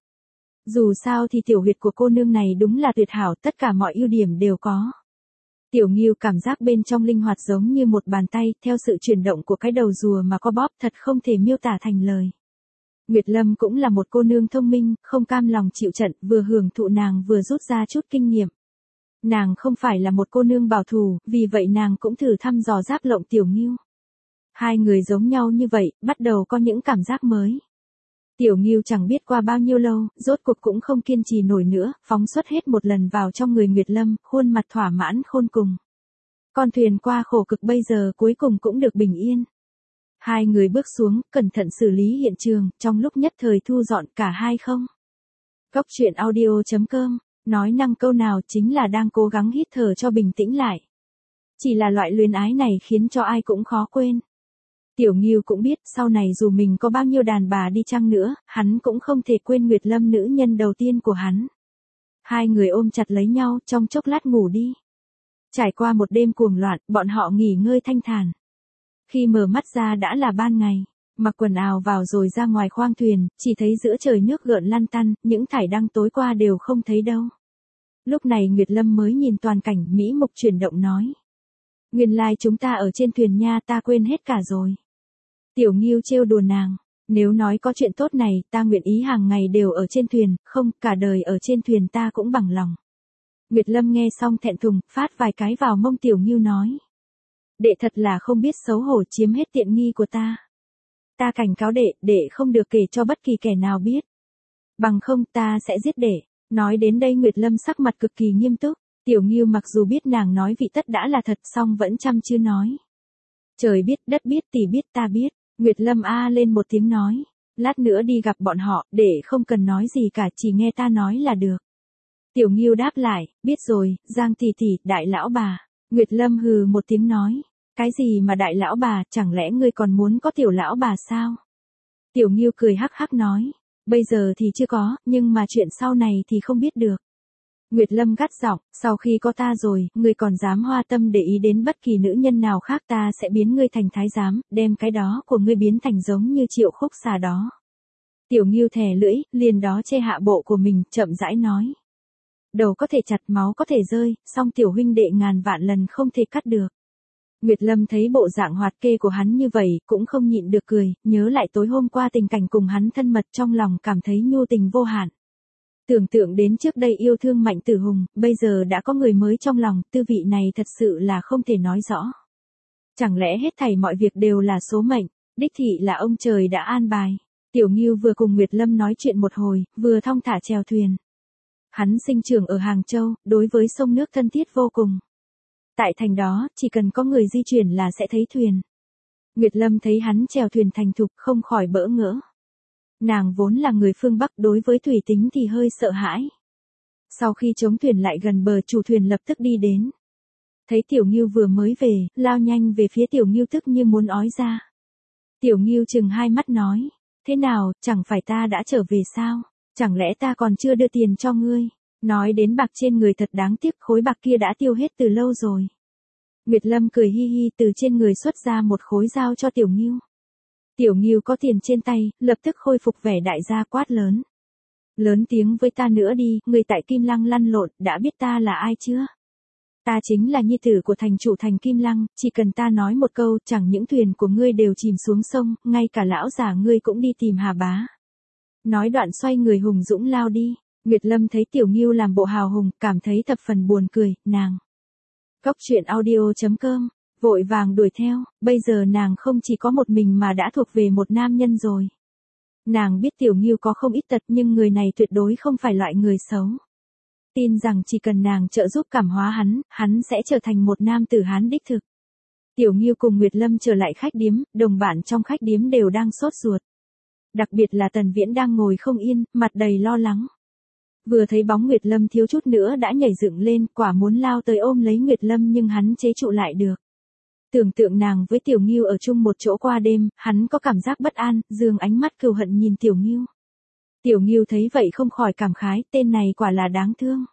Dù sao thì tiểu huyệt của cô nương này đúng là tuyệt hảo, tất cả mọi ưu điểm đều có. Tiểu Ngưu cảm giác bên trong linh hoạt giống như một bàn tay, theo sự chuyển động của cái đầu rùa mà có bóp, thật không thể miêu tả thành lời. Nguyệt Lâm cũng là một cô nương thông minh, không cam lòng chịu trận, vừa hưởng thụ nàng vừa rút ra chút kinh nghiệm. Nàng không phải là một cô nương bảo thủ, vì vậy nàng cũng thử thăm dò giáp lộng Tiểu Ngưu. Hai người giống nhau như vậy, bắt đầu có những cảm giác mới. Tiểu Ngưu chẳng biết qua bao nhiêu lâu, rốt cuộc cũng không kiên trì nổi nữa, phóng xuất hết một lần vào trong người Nguyệt Lâm, khuôn mặt thỏa mãn khôn cùng. Con thuyền qua khổ cực bây giờ cuối cùng cũng được bình yên. Hai người bước xuống, cẩn thận xử lý hiện trường, trong lúc nhất thời thu dọn cả hai không. Cốc truyện audio chấm com, nói năng câu nào chính là đang cố gắng hít thở cho bình tĩnh lại. Chỉ là loại luyến ái này khiến cho ai cũng khó quên. Tiểu Ngưu cũng biết sau này dù mình có bao nhiêu đàn bà đi chăng nữa, hắn cũng không thể quên Nguyệt Lâm nữ nhân đầu tiên của hắn. Hai người ôm chặt lấy nhau trong chốc lát ngủ đi. Trải qua một đêm cuồng loạn, bọn họ nghỉ ngơi thanh thản. Khi mở mắt ra đã là ban ngày, mặc quần áo vào rồi ra ngoài khoang thuyền, chỉ thấy giữa trời nước gợn lăn tăn, những thải đăng tối qua đều không thấy đâu. Lúc này Nguyệt Lâm mới nhìn toàn cảnh, mỹ mục chuyển động nói. Nguyên lai like chúng ta ở trên thuyền nha, ta quên hết cả rồi. Tiểu Ngưu trêu đùa nàng, Nếu nói có chuyện tốt này, ta nguyện ý hàng ngày đều ở trên thuyền, không, cả đời ở trên thuyền ta cũng bằng lòng. Nguyệt Lâm nghe xong thẹn thùng, phát vài cái vào mông Tiểu Ngưu nói. Đệ thật là không biết xấu hổ chiếm hết tiện nghi của ta. Ta cảnh cáo đệ, đệ không được kể cho bất kỳ kẻ nào biết. Bằng không ta sẽ giết đệ. Nói đến đây Nguyệt Lâm sắc mặt cực kỳ nghiêm túc. Tiểu Ngưu mặc dù biết nàng nói vị tất đã là thật song vẫn chăm chứ nói. Trời biết, đất biết, tỷ biết, ta biết. Nguyệt Lâm a lên một tiếng nói. Lát nữa đi gặp bọn họ, để không cần nói gì cả, chỉ nghe ta nói là được. Tiểu Ngưu đáp lại, biết rồi, Giang tỷ tỷ, đại lão bà. Nguyệt Lâm hừ một tiếng nói. Cái gì mà đại lão bà, chẳng lẽ ngươi còn muốn có tiểu lão bà sao? Tiểu Ngưu cười hắc hắc nói. Bây giờ thì chưa có, nhưng mà chuyện sau này thì không biết được. Nguyệt Lâm gắt giọng, sau khi có ta rồi, ngươi còn dám hoa tâm để ý đến bất kỳ nữ nhân nào khác, ta sẽ biến ngươi thành thái giám, đem cái đó của ngươi biến thành giống như Triệu Khúc xà đó. Tiểu Ngưu thè lưỡi, liền đó che hạ bộ của mình, chậm rãi nói. Đầu có thể chặt, máu có thể rơi, song tiểu huynh đệ ngàn vạn lần không thể cắt được. Nguyệt Lâm thấy bộ dạng hoạt kê của hắn như vậy, cũng không nhịn được cười, nhớ lại tối hôm qua tình cảnh cùng hắn thân mật trong lòng cảm thấy nhu tình vô hạn. Tưởng tượng đến trước đây yêu thương Mạnh Tử Hùng, bây giờ đã có người mới trong lòng, tư vị này thật sự là không thể nói rõ. Chẳng lẽ hết thảy mọi việc đều là số mệnh, đích thị là ông trời đã an bài. Tiểu Ngưu vừa cùng Nguyệt Lâm nói chuyện một hồi, vừa thong thả chèo thuyền. Hắn sinh trưởng ở Hàng Châu, đối với sông nước thân thiết vô cùng. Tại thành đó, chỉ cần có người di chuyển là sẽ thấy thuyền. Nguyệt Lâm thấy hắn chèo thuyền thành thục không khỏi bỡ ngỡ. Nàng vốn là người phương Bắc, đối với thủy tính thì hơi sợ hãi. Sau khi chống thuyền lại gần bờ, chủ thuyền lập tức đi đến. Thấy Tiểu Ngưu vừa mới về, lao nhanh về phía Tiểu Ngưu tức như muốn ói ra. Tiểu Ngưu chừng hai mắt nói, thế nào, chẳng phải ta đã trở về sao? Chẳng lẽ ta còn chưa đưa tiền cho ngươi? Nói đến bạc trên người thật đáng tiếc, khối bạc kia đã tiêu hết từ lâu rồi. Nguyệt Lâm cười hi hi từ trên người xuất ra một khối giao cho Tiểu Ngưu. Tiểu Ngưu có tiền trên tay, lập tức khôi phục vẻ đại gia quát lớn. Lớn tiếng với ta nữa đi, người tại Kim Lăng lăn lộn, đã biết ta là ai chưa? Ta chính là nhi tử của thành chủ thành Kim Lăng, chỉ cần ta nói một câu, chẳng những thuyền của ngươi đều chìm xuống sông, ngay cả lão già ngươi cũng đi tìm Hà Bá. Nói đoạn xoay người hùng dũng lao đi. Nguyệt Lâm thấy Tiểu Ngưu làm bộ hào hùng, cảm thấy thập phần buồn cười, nàng. Cốc truyện audio chấm com, vội vàng đuổi theo, bây giờ nàng không chỉ có một mình mà đã thuộc về một nam nhân rồi. Nàng biết Tiểu Ngưu có không ít tật nhưng người này tuyệt đối không phải loại người xấu. Tin rằng chỉ cần nàng trợ giúp cảm hóa hắn, hắn sẽ trở thành một nam tử Hán đích thực. Tiểu Ngưu cùng Nguyệt Lâm trở lại khách điếm, đồng bạn trong khách điếm đều đang sốt ruột. Đặc biệt là Tần Viễn đang ngồi không yên, mặt đầy lo lắng. Vừa thấy bóng Nguyệt Lâm thiếu chút nữa đã nhảy dựng lên, quả muốn lao tới ôm lấy Nguyệt Lâm nhưng hắn chế trụ lại được. Tưởng tượng nàng với Tiểu Ngưu ở chung một chỗ qua đêm, hắn có cảm giác bất an, dường ánh mắt cừu hận nhìn Tiểu Ngưu. Tiểu Ngưu thấy vậy không khỏi cảm khái, tên này quả là đáng thương.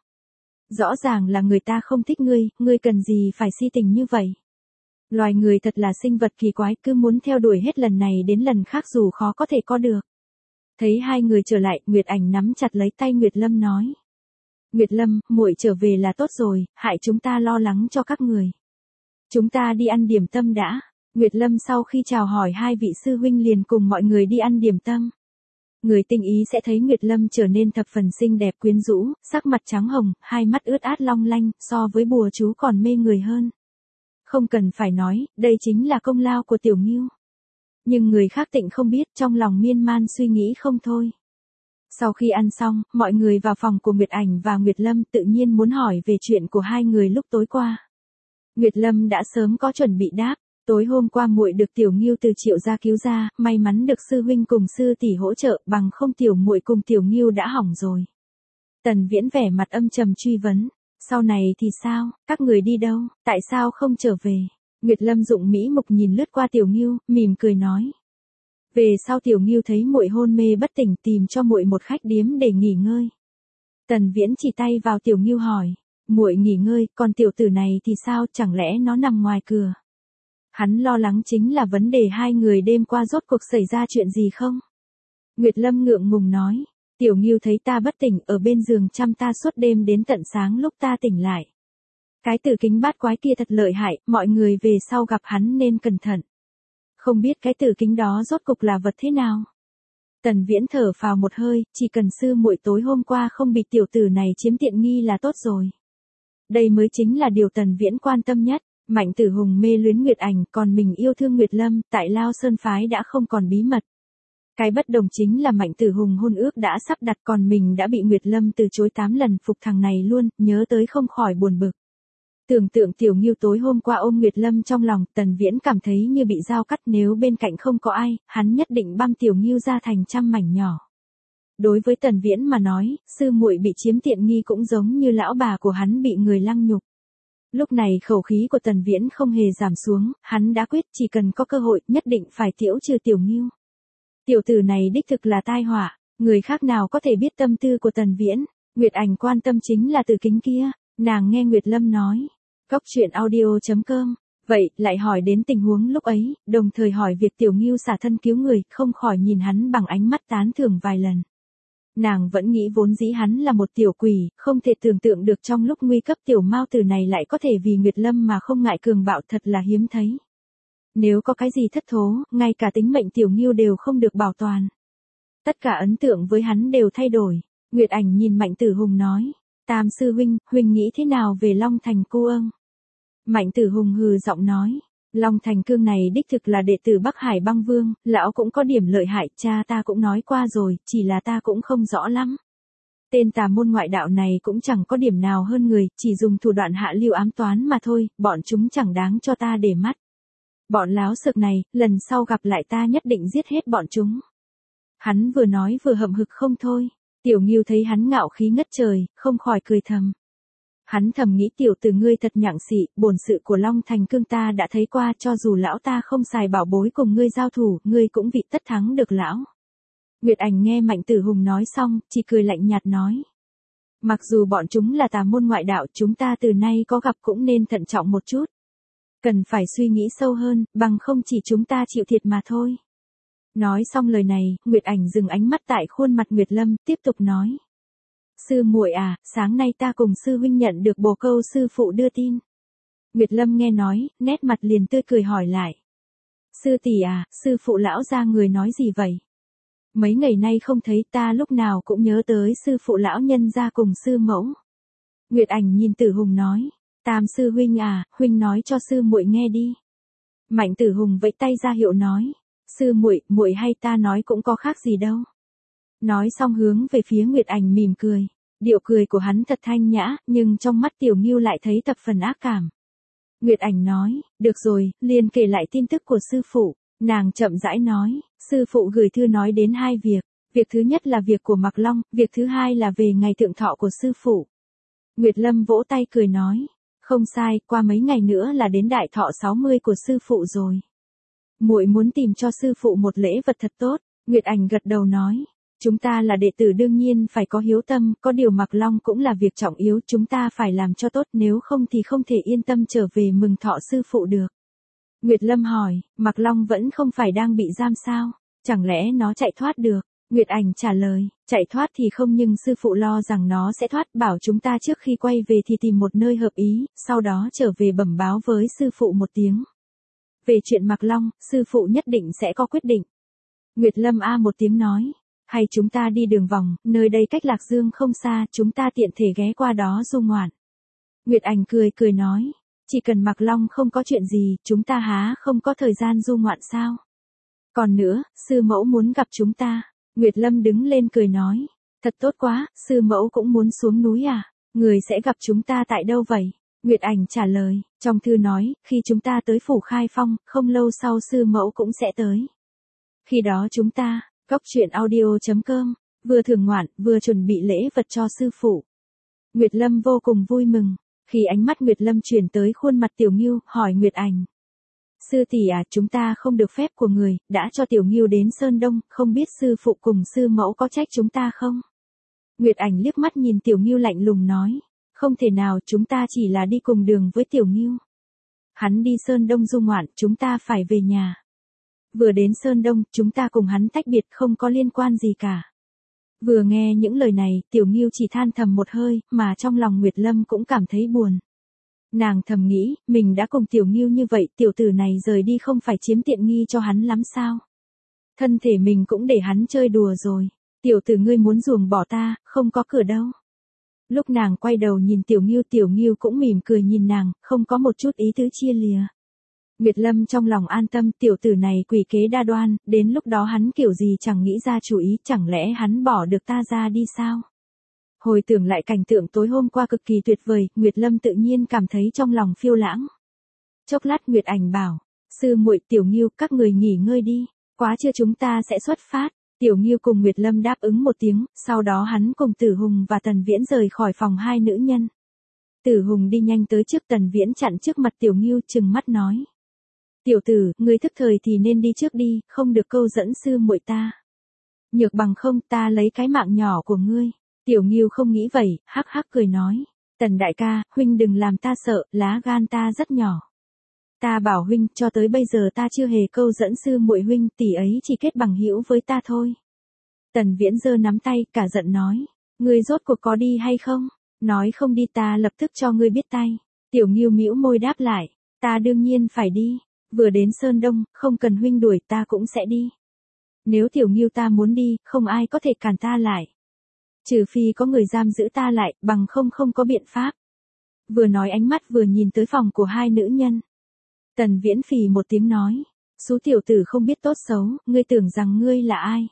Rõ ràng là người ta không thích ngươi, ngươi cần gì phải si tình như vậy. Loài người thật là sinh vật kỳ quái, cứ muốn theo đuổi hết lần này đến lần khác dù khó có thể có được. Thấy hai người trở lại, Nguyệt Ảnh nắm chặt lấy tay Nguyệt Lâm nói. Nguyệt Lâm, muội trở về là tốt rồi, hại chúng ta lo lắng cho các người. Chúng ta đi ăn điểm tâm đã. Nguyệt Lâm sau khi chào hỏi hai vị sư huynh liền cùng mọi người đi ăn điểm tâm. Người tinh ý sẽ thấy Nguyệt Lâm trở nên thập phần xinh đẹp quyến rũ, sắc mặt trắng hồng, hai mắt ướt át long lanh, so với bùa chú còn mê người hơn. Không cần phải nói, đây chính là công lao của Tiểu Ngưu. Nhưng người khác tịnh không biết, trong lòng miên man suy nghĩ không thôi. Sau khi ăn xong, mọi người vào phòng của Nguyệt Ảnh và Nguyệt Lâm tự nhiên muốn hỏi về chuyện của hai người lúc tối qua. Nguyệt Lâm đã sớm có chuẩn bị đáp, tối hôm qua muội được Tiểu Ngưu từ Triệu gia cứu ra, may mắn được sư huynh cùng sư tỷ hỗ trợ, bằng không tiểu muội cùng Tiểu Ngưu đã hỏng rồi. Tần Viễn vẻ mặt âm trầm truy vấn, sau này thì sao, các người đi đâu, tại sao không trở về? Nguyệt Lâm dụng mỹ mục nhìn lướt qua Tiểu Ngưu, mỉm cười nói. Về sau Tiểu Ngưu thấy muội hôn mê bất tỉnh, tìm cho muội một khách điếm để nghỉ ngơi. Tần Viễn chỉ tay vào Tiểu Ngưu hỏi, muội nghỉ ngơi, còn tiểu tử này thì sao, chẳng lẽ nó nằm ngoài cửa? Hắn lo lắng chính là vấn đề hai người đêm qua rốt cuộc xảy ra chuyện gì không? Nguyệt Lâm ngượng ngùng nói, Tiểu Ngưu thấy ta bất tỉnh ở bên giường chăm ta suốt đêm đến tận sáng lúc ta tỉnh lại. Cái tử kính bát quái kia thật lợi hại, mọi người về sau gặp hắn nên cẩn thận. Không biết cái tử kính đó rốt cục là vật thế nào? Tần Viễn thở phào một hơi, chỉ cần sư muội tối hôm qua không bị tiểu tử này chiếm tiện nghi là tốt rồi. Đây mới chính là điều Tần Viễn quan tâm nhất. Mạnh Tử Hùng mê luyến Nguyệt Ảnh, còn mình yêu thương Nguyệt Lâm, tại Lao Sơn phái đã không còn bí mật. Cái bất đồng chính là Mạnh Tử Hùng hôn ước đã sắp đặt, còn mình đã bị Nguyệt Lâm từ chối tám lần, phục thằng này luôn, nhớ tới không khỏi buồn bực. Tưởng tượng Tiểu Ngưu tối hôm qua ôm Nguyệt Lâm trong lòng, Tần Viễn cảm thấy như bị dao cắt, nếu bên cạnh không có ai, hắn nhất định băm Tiểu Ngưu ra thành trăm mảnh nhỏ. Đối với Tần Viễn mà nói, sư muội bị chiếm tiện nghi cũng giống như lão bà của hắn bị người lăng nhục. Lúc này khẩu khí của Tần Viễn không hề giảm xuống, hắn đã quyết chỉ cần có cơ hội nhất định phải tiễu trừ Tiểu Ngưu. Tiểu tử này đích thực là tai họa, người khác nào có thể biết tâm tư của Tần Viễn. Nguyệt Ảnh quan tâm chính là từ kính kia, nàng nghe Nguyệt Lâm nói. Cóc truyện audio chấm com. Vậy, lại hỏi đến tình huống lúc ấy, đồng thời hỏi việc Tiểu Ngưu xả thân cứu người, không khỏi nhìn hắn bằng ánh mắt tán thưởng vài lần. Nàng vẫn nghĩ vốn dĩ hắn là một tiểu quỷ, không thể tưởng tượng được trong lúc nguy cấp tiểu mao tử này lại có thể vì Nguyệt Lâm mà không ngại cường bạo, thật là hiếm thấy. Nếu có cái gì thất thố, ngay cả tính mệnh Tiểu Ngưu đều không được bảo toàn. Tất cả ấn tượng với hắn đều thay đổi. Nguyệt Ảnh nhìn Mạnh Tử Hùng nói, Tam sư huynh, huynh nghĩ thế nào về Long Thành cô âng? Mạnh Tử Hùng hừ giọng nói, Long Thành Cương này đích thực là đệ tử Bắc Hải Băng Vương, lão cũng có điểm lợi hại, cha ta cũng nói qua rồi, chỉ là ta cũng không rõ lắm. Tên tà môn ngoại đạo này cũng chẳng có điểm nào hơn người, chỉ dùng thủ đoạn hạ lưu ám toán mà thôi, bọn chúng chẳng đáng cho ta để mắt. Bọn láo sực này, lần sau gặp lại ta nhất định giết hết bọn chúng. Hắn vừa nói vừa hậm hực không thôi. Tiểu Ngưu thấy hắn ngạo khí ngất trời, không khỏi cười thầm. Hắn thầm nghĩ tiểu tử ngươi thật nhặng xị, bổn sự của Long Thành Cương ta đã thấy qua, cho dù lão ta không xài bảo bối cùng ngươi giao thủ, ngươi cũng vị tất thắng được lão. Nguyệt Ảnh nghe Mạnh Tử Hùng nói xong, chỉ cười lạnh nhạt nói. Mặc dù bọn chúng là tà môn ngoại đạo, chúng ta từ nay có gặp cũng nên thận trọng một chút. Cần phải suy nghĩ sâu hơn, bằng không chỉ chúng ta chịu thiệt mà thôi. Nói xong lời này, Nguyệt Ảnh dừng ánh mắt tại khuôn mặt Nguyệt Lâm, tiếp tục nói. Sư muội à, sáng nay ta cùng sư huynh nhận được bồ câu sư phụ đưa tin. Nguyệt Lâm nghe nói, nét mặt liền tươi cười hỏi lại. Sư tỷ à, sư phụ lão ra người nói gì vậy? Mấy ngày nay không thấy, ta lúc nào cũng nhớ tới sư phụ lão nhân ra cùng sư mẫu. Nguyệt Ảnh nhìn Tử Hùng nói, Tam sư huynh à, huynh nói cho sư muội nghe đi. Mạnh Tử Hùng vẫy tay ra hiệu nói, sư muội, muội hay ta nói cũng có khác gì đâu. Nói xong hướng về phía Nguyệt Ảnh mỉm cười, điệu cười của hắn thật thanh nhã, nhưng trong mắt Tiểu Ngưu lại thấy thập phần ác cảm. Nguyệt Ảnh nói, được rồi, liền kể lại tin tức của sư phụ. Nàng chậm rãi nói, sư phụ gửi thư nói đến hai việc, việc thứ nhất là việc của Mạc Long, việc thứ hai là về ngày thượng thọ của sư phụ. Nguyệt Lâm vỗ tay cười nói, không sai, qua mấy ngày nữa là đến đại thọ sáu mươi của sư phụ rồi. Muội muốn tìm cho sư phụ một lễ vật thật tốt. Nguyệt Ảnh gật đầu nói, chúng ta là đệ tử đương nhiên phải có hiếu tâm, có điều Mạc Long cũng là việc trọng yếu, chúng ta phải làm cho tốt, nếu không thì không thể yên tâm trở về mừng thọ sư phụ được. Nguyệt Lâm hỏi, Mạc Long vẫn không phải đang bị giam sao? Chẳng lẽ nó chạy thoát được? Nguyệt Ảnh trả lời, chạy thoát thì không, nhưng sư phụ lo rằng nó sẽ thoát, bảo chúng ta trước khi quay về thì tìm một nơi hợp ý, sau đó trở về bẩm báo với sư phụ một tiếng. Về chuyện Mạc Long, sư phụ nhất định sẽ có quyết định. Nguyệt Lâm a một tiếng nói, hay chúng ta đi đường vòng, nơi đây cách Lạc Dương không xa, chúng ta tiện thể ghé qua đó du ngoạn. Nguyệt Ảnh cười cười nói, chỉ cần Mạc Long không có chuyện gì, chúng ta há không có thời gian du ngoạn sao? Còn nữa, sư mẫu muốn gặp chúng ta. Nguyệt Lâm đứng lên cười nói, thật tốt quá, sư mẫu cũng muốn xuống núi à? Người sẽ gặp chúng ta tại đâu vậy? Nguyệt Ảnh trả lời, trong thư nói, khi chúng ta tới phủ Khai Phong, không lâu sau sư mẫu cũng sẽ tới. Khi đó chúng ta, cóc truyện audio chấm com, vừa thưởng ngoạn, vừa chuẩn bị lễ vật cho sư phụ. Nguyệt Lâm vô cùng vui mừng. Khi ánh mắt Nguyệt Lâm chuyển tới khuôn mặt Tiểu Ngưu, hỏi Nguyệt Ảnh. Sư tỷ à, chúng ta không được phép của người, đã cho Tiểu Ngưu đến Sơn Đông, không biết sư phụ cùng sư mẫu có trách chúng ta không? Nguyệt Ảnh liếc mắt nhìn Tiểu Ngưu lạnh lùng nói, không thể nào, chúng ta chỉ là đi cùng đường với Tiểu Ngưu. Hắn đi Sơn Đông du ngoạn, chúng ta phải về nhà. Vừa đến Sơn Đông, chúng ta cùng hắn tách biệt, không có liên quan gì cả. Vừa nghe những lời này, Tiểu Ngưu chỉ than thầm một hơi, mà trong lòng Nguyệt Lâm cũng cảm thấy buồn. Nàng thầm nghĩ, mình đã cùng Tiểu Ngưu như vậy, tiểu tử này rời đi không phải chiếm tiện nghi cho hắn lắm sao? Thân thể mình cũng để hắn chơi đùa rồi. Tiểu tử ngươi muốn ruồng bỏ ta, không có cửa đâu. Lúc nàng quay đầu nhìn Tiểu Ngưu, Tiểu Ngưu cũng mỉm cười nhìn nàng, không có một chút ý tứ chia lìa. Nguyệt Lâm trong lòng an tâm, tiểu tử này quỷ kế đa đoan, đến lúc đó hắn kiểu gì chẳng nghĩ ra chủ ý, chẳng lẽ hắn bỏ được ta ra đi sao? Hồi tưởng lại cảnh tượng tối hôm qua cực kỳ tuyệt vời, Nguyệt Lâm tự nhiên cảm thấy trong lòng phiêu lãng. Chốc lát Nguyệt Ảnh bảo, sư muội, Tiểu Ngưu, các người nghỉ ngơi đi, quá trưa chúng ta sẽ xuất phát. Tiểu Ngưu cùng Nguyệt Lâm đáp ứng một tiếng, sau đó hắn cùng Tử Hùng và Tần Viễn rời khỏi phòng hai nữ nhân. Tử Hùng đi nhanh tới trước Tần Viễn chặn trước mặt Tiểu Ngưu trừng mắt nói. Tiểu tử, ngươi thức thời thì nên đi trước đi, không được câu dẫn sư muội ta. Nhược bằng không ta lấy cái mạng nhỏ của ngươi. Tiểu Ngưu không nghĩ vậy, hắc hắc cười nói. Tần đại ca, huynh đừng làm ta sợ, lá gan ta rất nhỏ. Ta bảo huynh, cho tới bây giờ ta chưa hề câu dẫn sư muội huynh, tỷ ấy chỉ kết bằng hữu với ta thôi. Tần Viễn giơ nắm tay, cả giận nói. Ngươi rốt cuộc có đi hay không? Nói không đi ta lập tức cho ngươi biết tay. Tiểu Ngưu mỉu môi đáp lại. Ta đương nhiên phải đi. Vừa đến Sơn Đông, không cần huynh đuổi ta cũng sẽ đi. Nếu Tiểu Ngưu ta muốn đi, không ai có thể cản ta lại. Trừ phi có người giam giữ ta lại, bằng không không có biện pháp. Vừa nói ánh mắt vừa nhìn tới phòng của hai nữ nhân. Tần Viễn phì một tiếng nói. Số tiểu tử không biết tốt xấu, ngươi tưởng rằng ngươi là ai?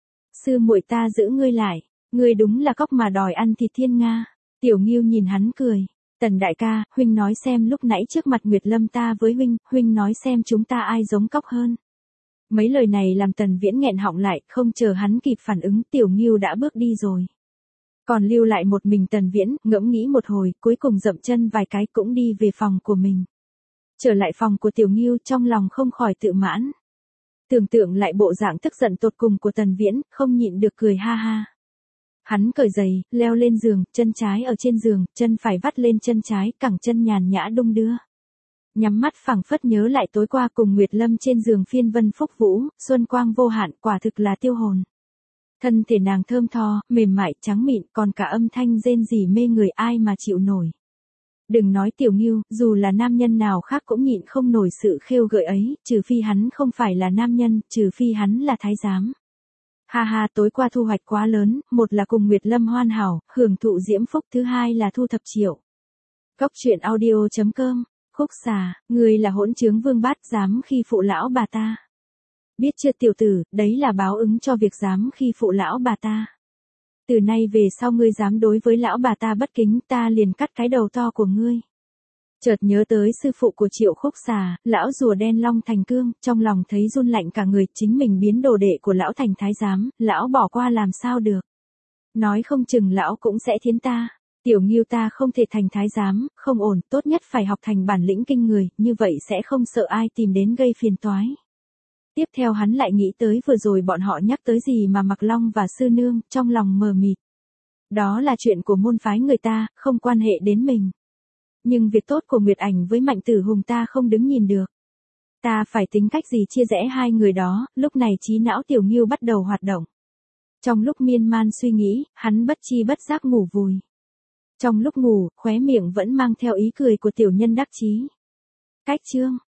Sư muội ta giữ ngươi lại, ngươi đúng là cóc mà đòi ăn thịt thiên nga. Tiểu Ngưu nhìn hắn cười. Tần đại ca, huynh nói xem lúc nãy trước mặt Nguyệt Lâm ta với huynh, huynh nói xem chúng ta ai giống cóc hơn. Mấy lời này làm Tần Viễn nghẹn họng lại, không chờ hắn kịp phản ứng, Tiểu Ngưu đã bước đi rồi. Còn lưu lại một mình Tần Viễn, ngẫm nghĩ một hồi, cuối cùng dậm chân vài cái cũng đi về phòng của mình. Trở lại phòng của Tiểu Ngưu, trong lòng không khỏi tự mãn. Tưởng tượng lại bộ dạng tức giận tột cùng của Tần Viễn, không nhịn được cười ha ha. Hắn cởi giày, leo lên giường, chân trái ở trên giường, chân phải vắt lên chân trái, cẳng chân nhàn nhã đung đưa. Nhắm mắt phảng phất nhớ lại tối qua cùng Nguyệt Lâm trên giường phiên vân phúc vũ, xuân quang vô hạn, quả thực là tiêu hồn. Thân thể nàng thơm tho, mềm mại, trắng mịn, còn cả âm thanh rên rỉ mê người, ai mà chịu nổi. Đừng nói Tiểu Ngưu, dù là nam nhân nào khác cũng nhịn không nổi sự khêu gợi ấy, trừ phi hắn không phải là nam nhân, trừ phi hắn là thái giám. Ha ha, tối qua thu hoạch quá lớn, một là cùng Nguyệt Lâm hoàn hảo, hưởng thụ diễm phúc, thứ hai là thu thập triệu. Cốc truyện audio chấm com, Khúc Xà, người là hỗn trướng vương bát dám khi phụ lão bà ta. Biết chưa tiểu tử, đấy là báo ứng cho việc dám khi phụ lão bà ta. Từ nay về sau ngươi dám đối với lão bà ta bất kính, ta liền cắt cái đầu to của ngươi. Chợt nhớ tới sư phụ của Triệu Khúc Xà, lão rùa đen Long Thành Cương, trong lòng thấy run lạnh cả người, chính mình biến đồ đệ của lão thành thái giám, lão bỏ qua làm sao được. Nói không chừng lão cũng sẽ thiến ta. Tiểu Ngưu ta không thể thành thái giám, không ổn, tốt nhất phải học thành bản lĩnh kinh người, như vậy sẽ không sợ ai tìm đến gây phiền toái. Tiếp theo hắn lại nghĩ tới vừa rồi bọn họ nhắc tới gì mà Mặc Long và Sư Nương, trong lòng mờ mịt. Đó là chuyện của môn phái người ta, không quan hệ đến mình. Nhưng việc tốt của Nguyệt Ảnh với Mạnh Tử Hùng ta không đứng nhìn được. Ta phải tính cách gì chia rẽ hai người đó, lúc này trí não Tiểu Ngưu bắt đầu hoạt động. Trong lúc miên man suy nghĩ, hắn bất chi bất giác ngủ vùi. Trong lúc ngủ, khóe miệng vẫn mang theo ý cười của tiểu nhân đắc chí. Cách chương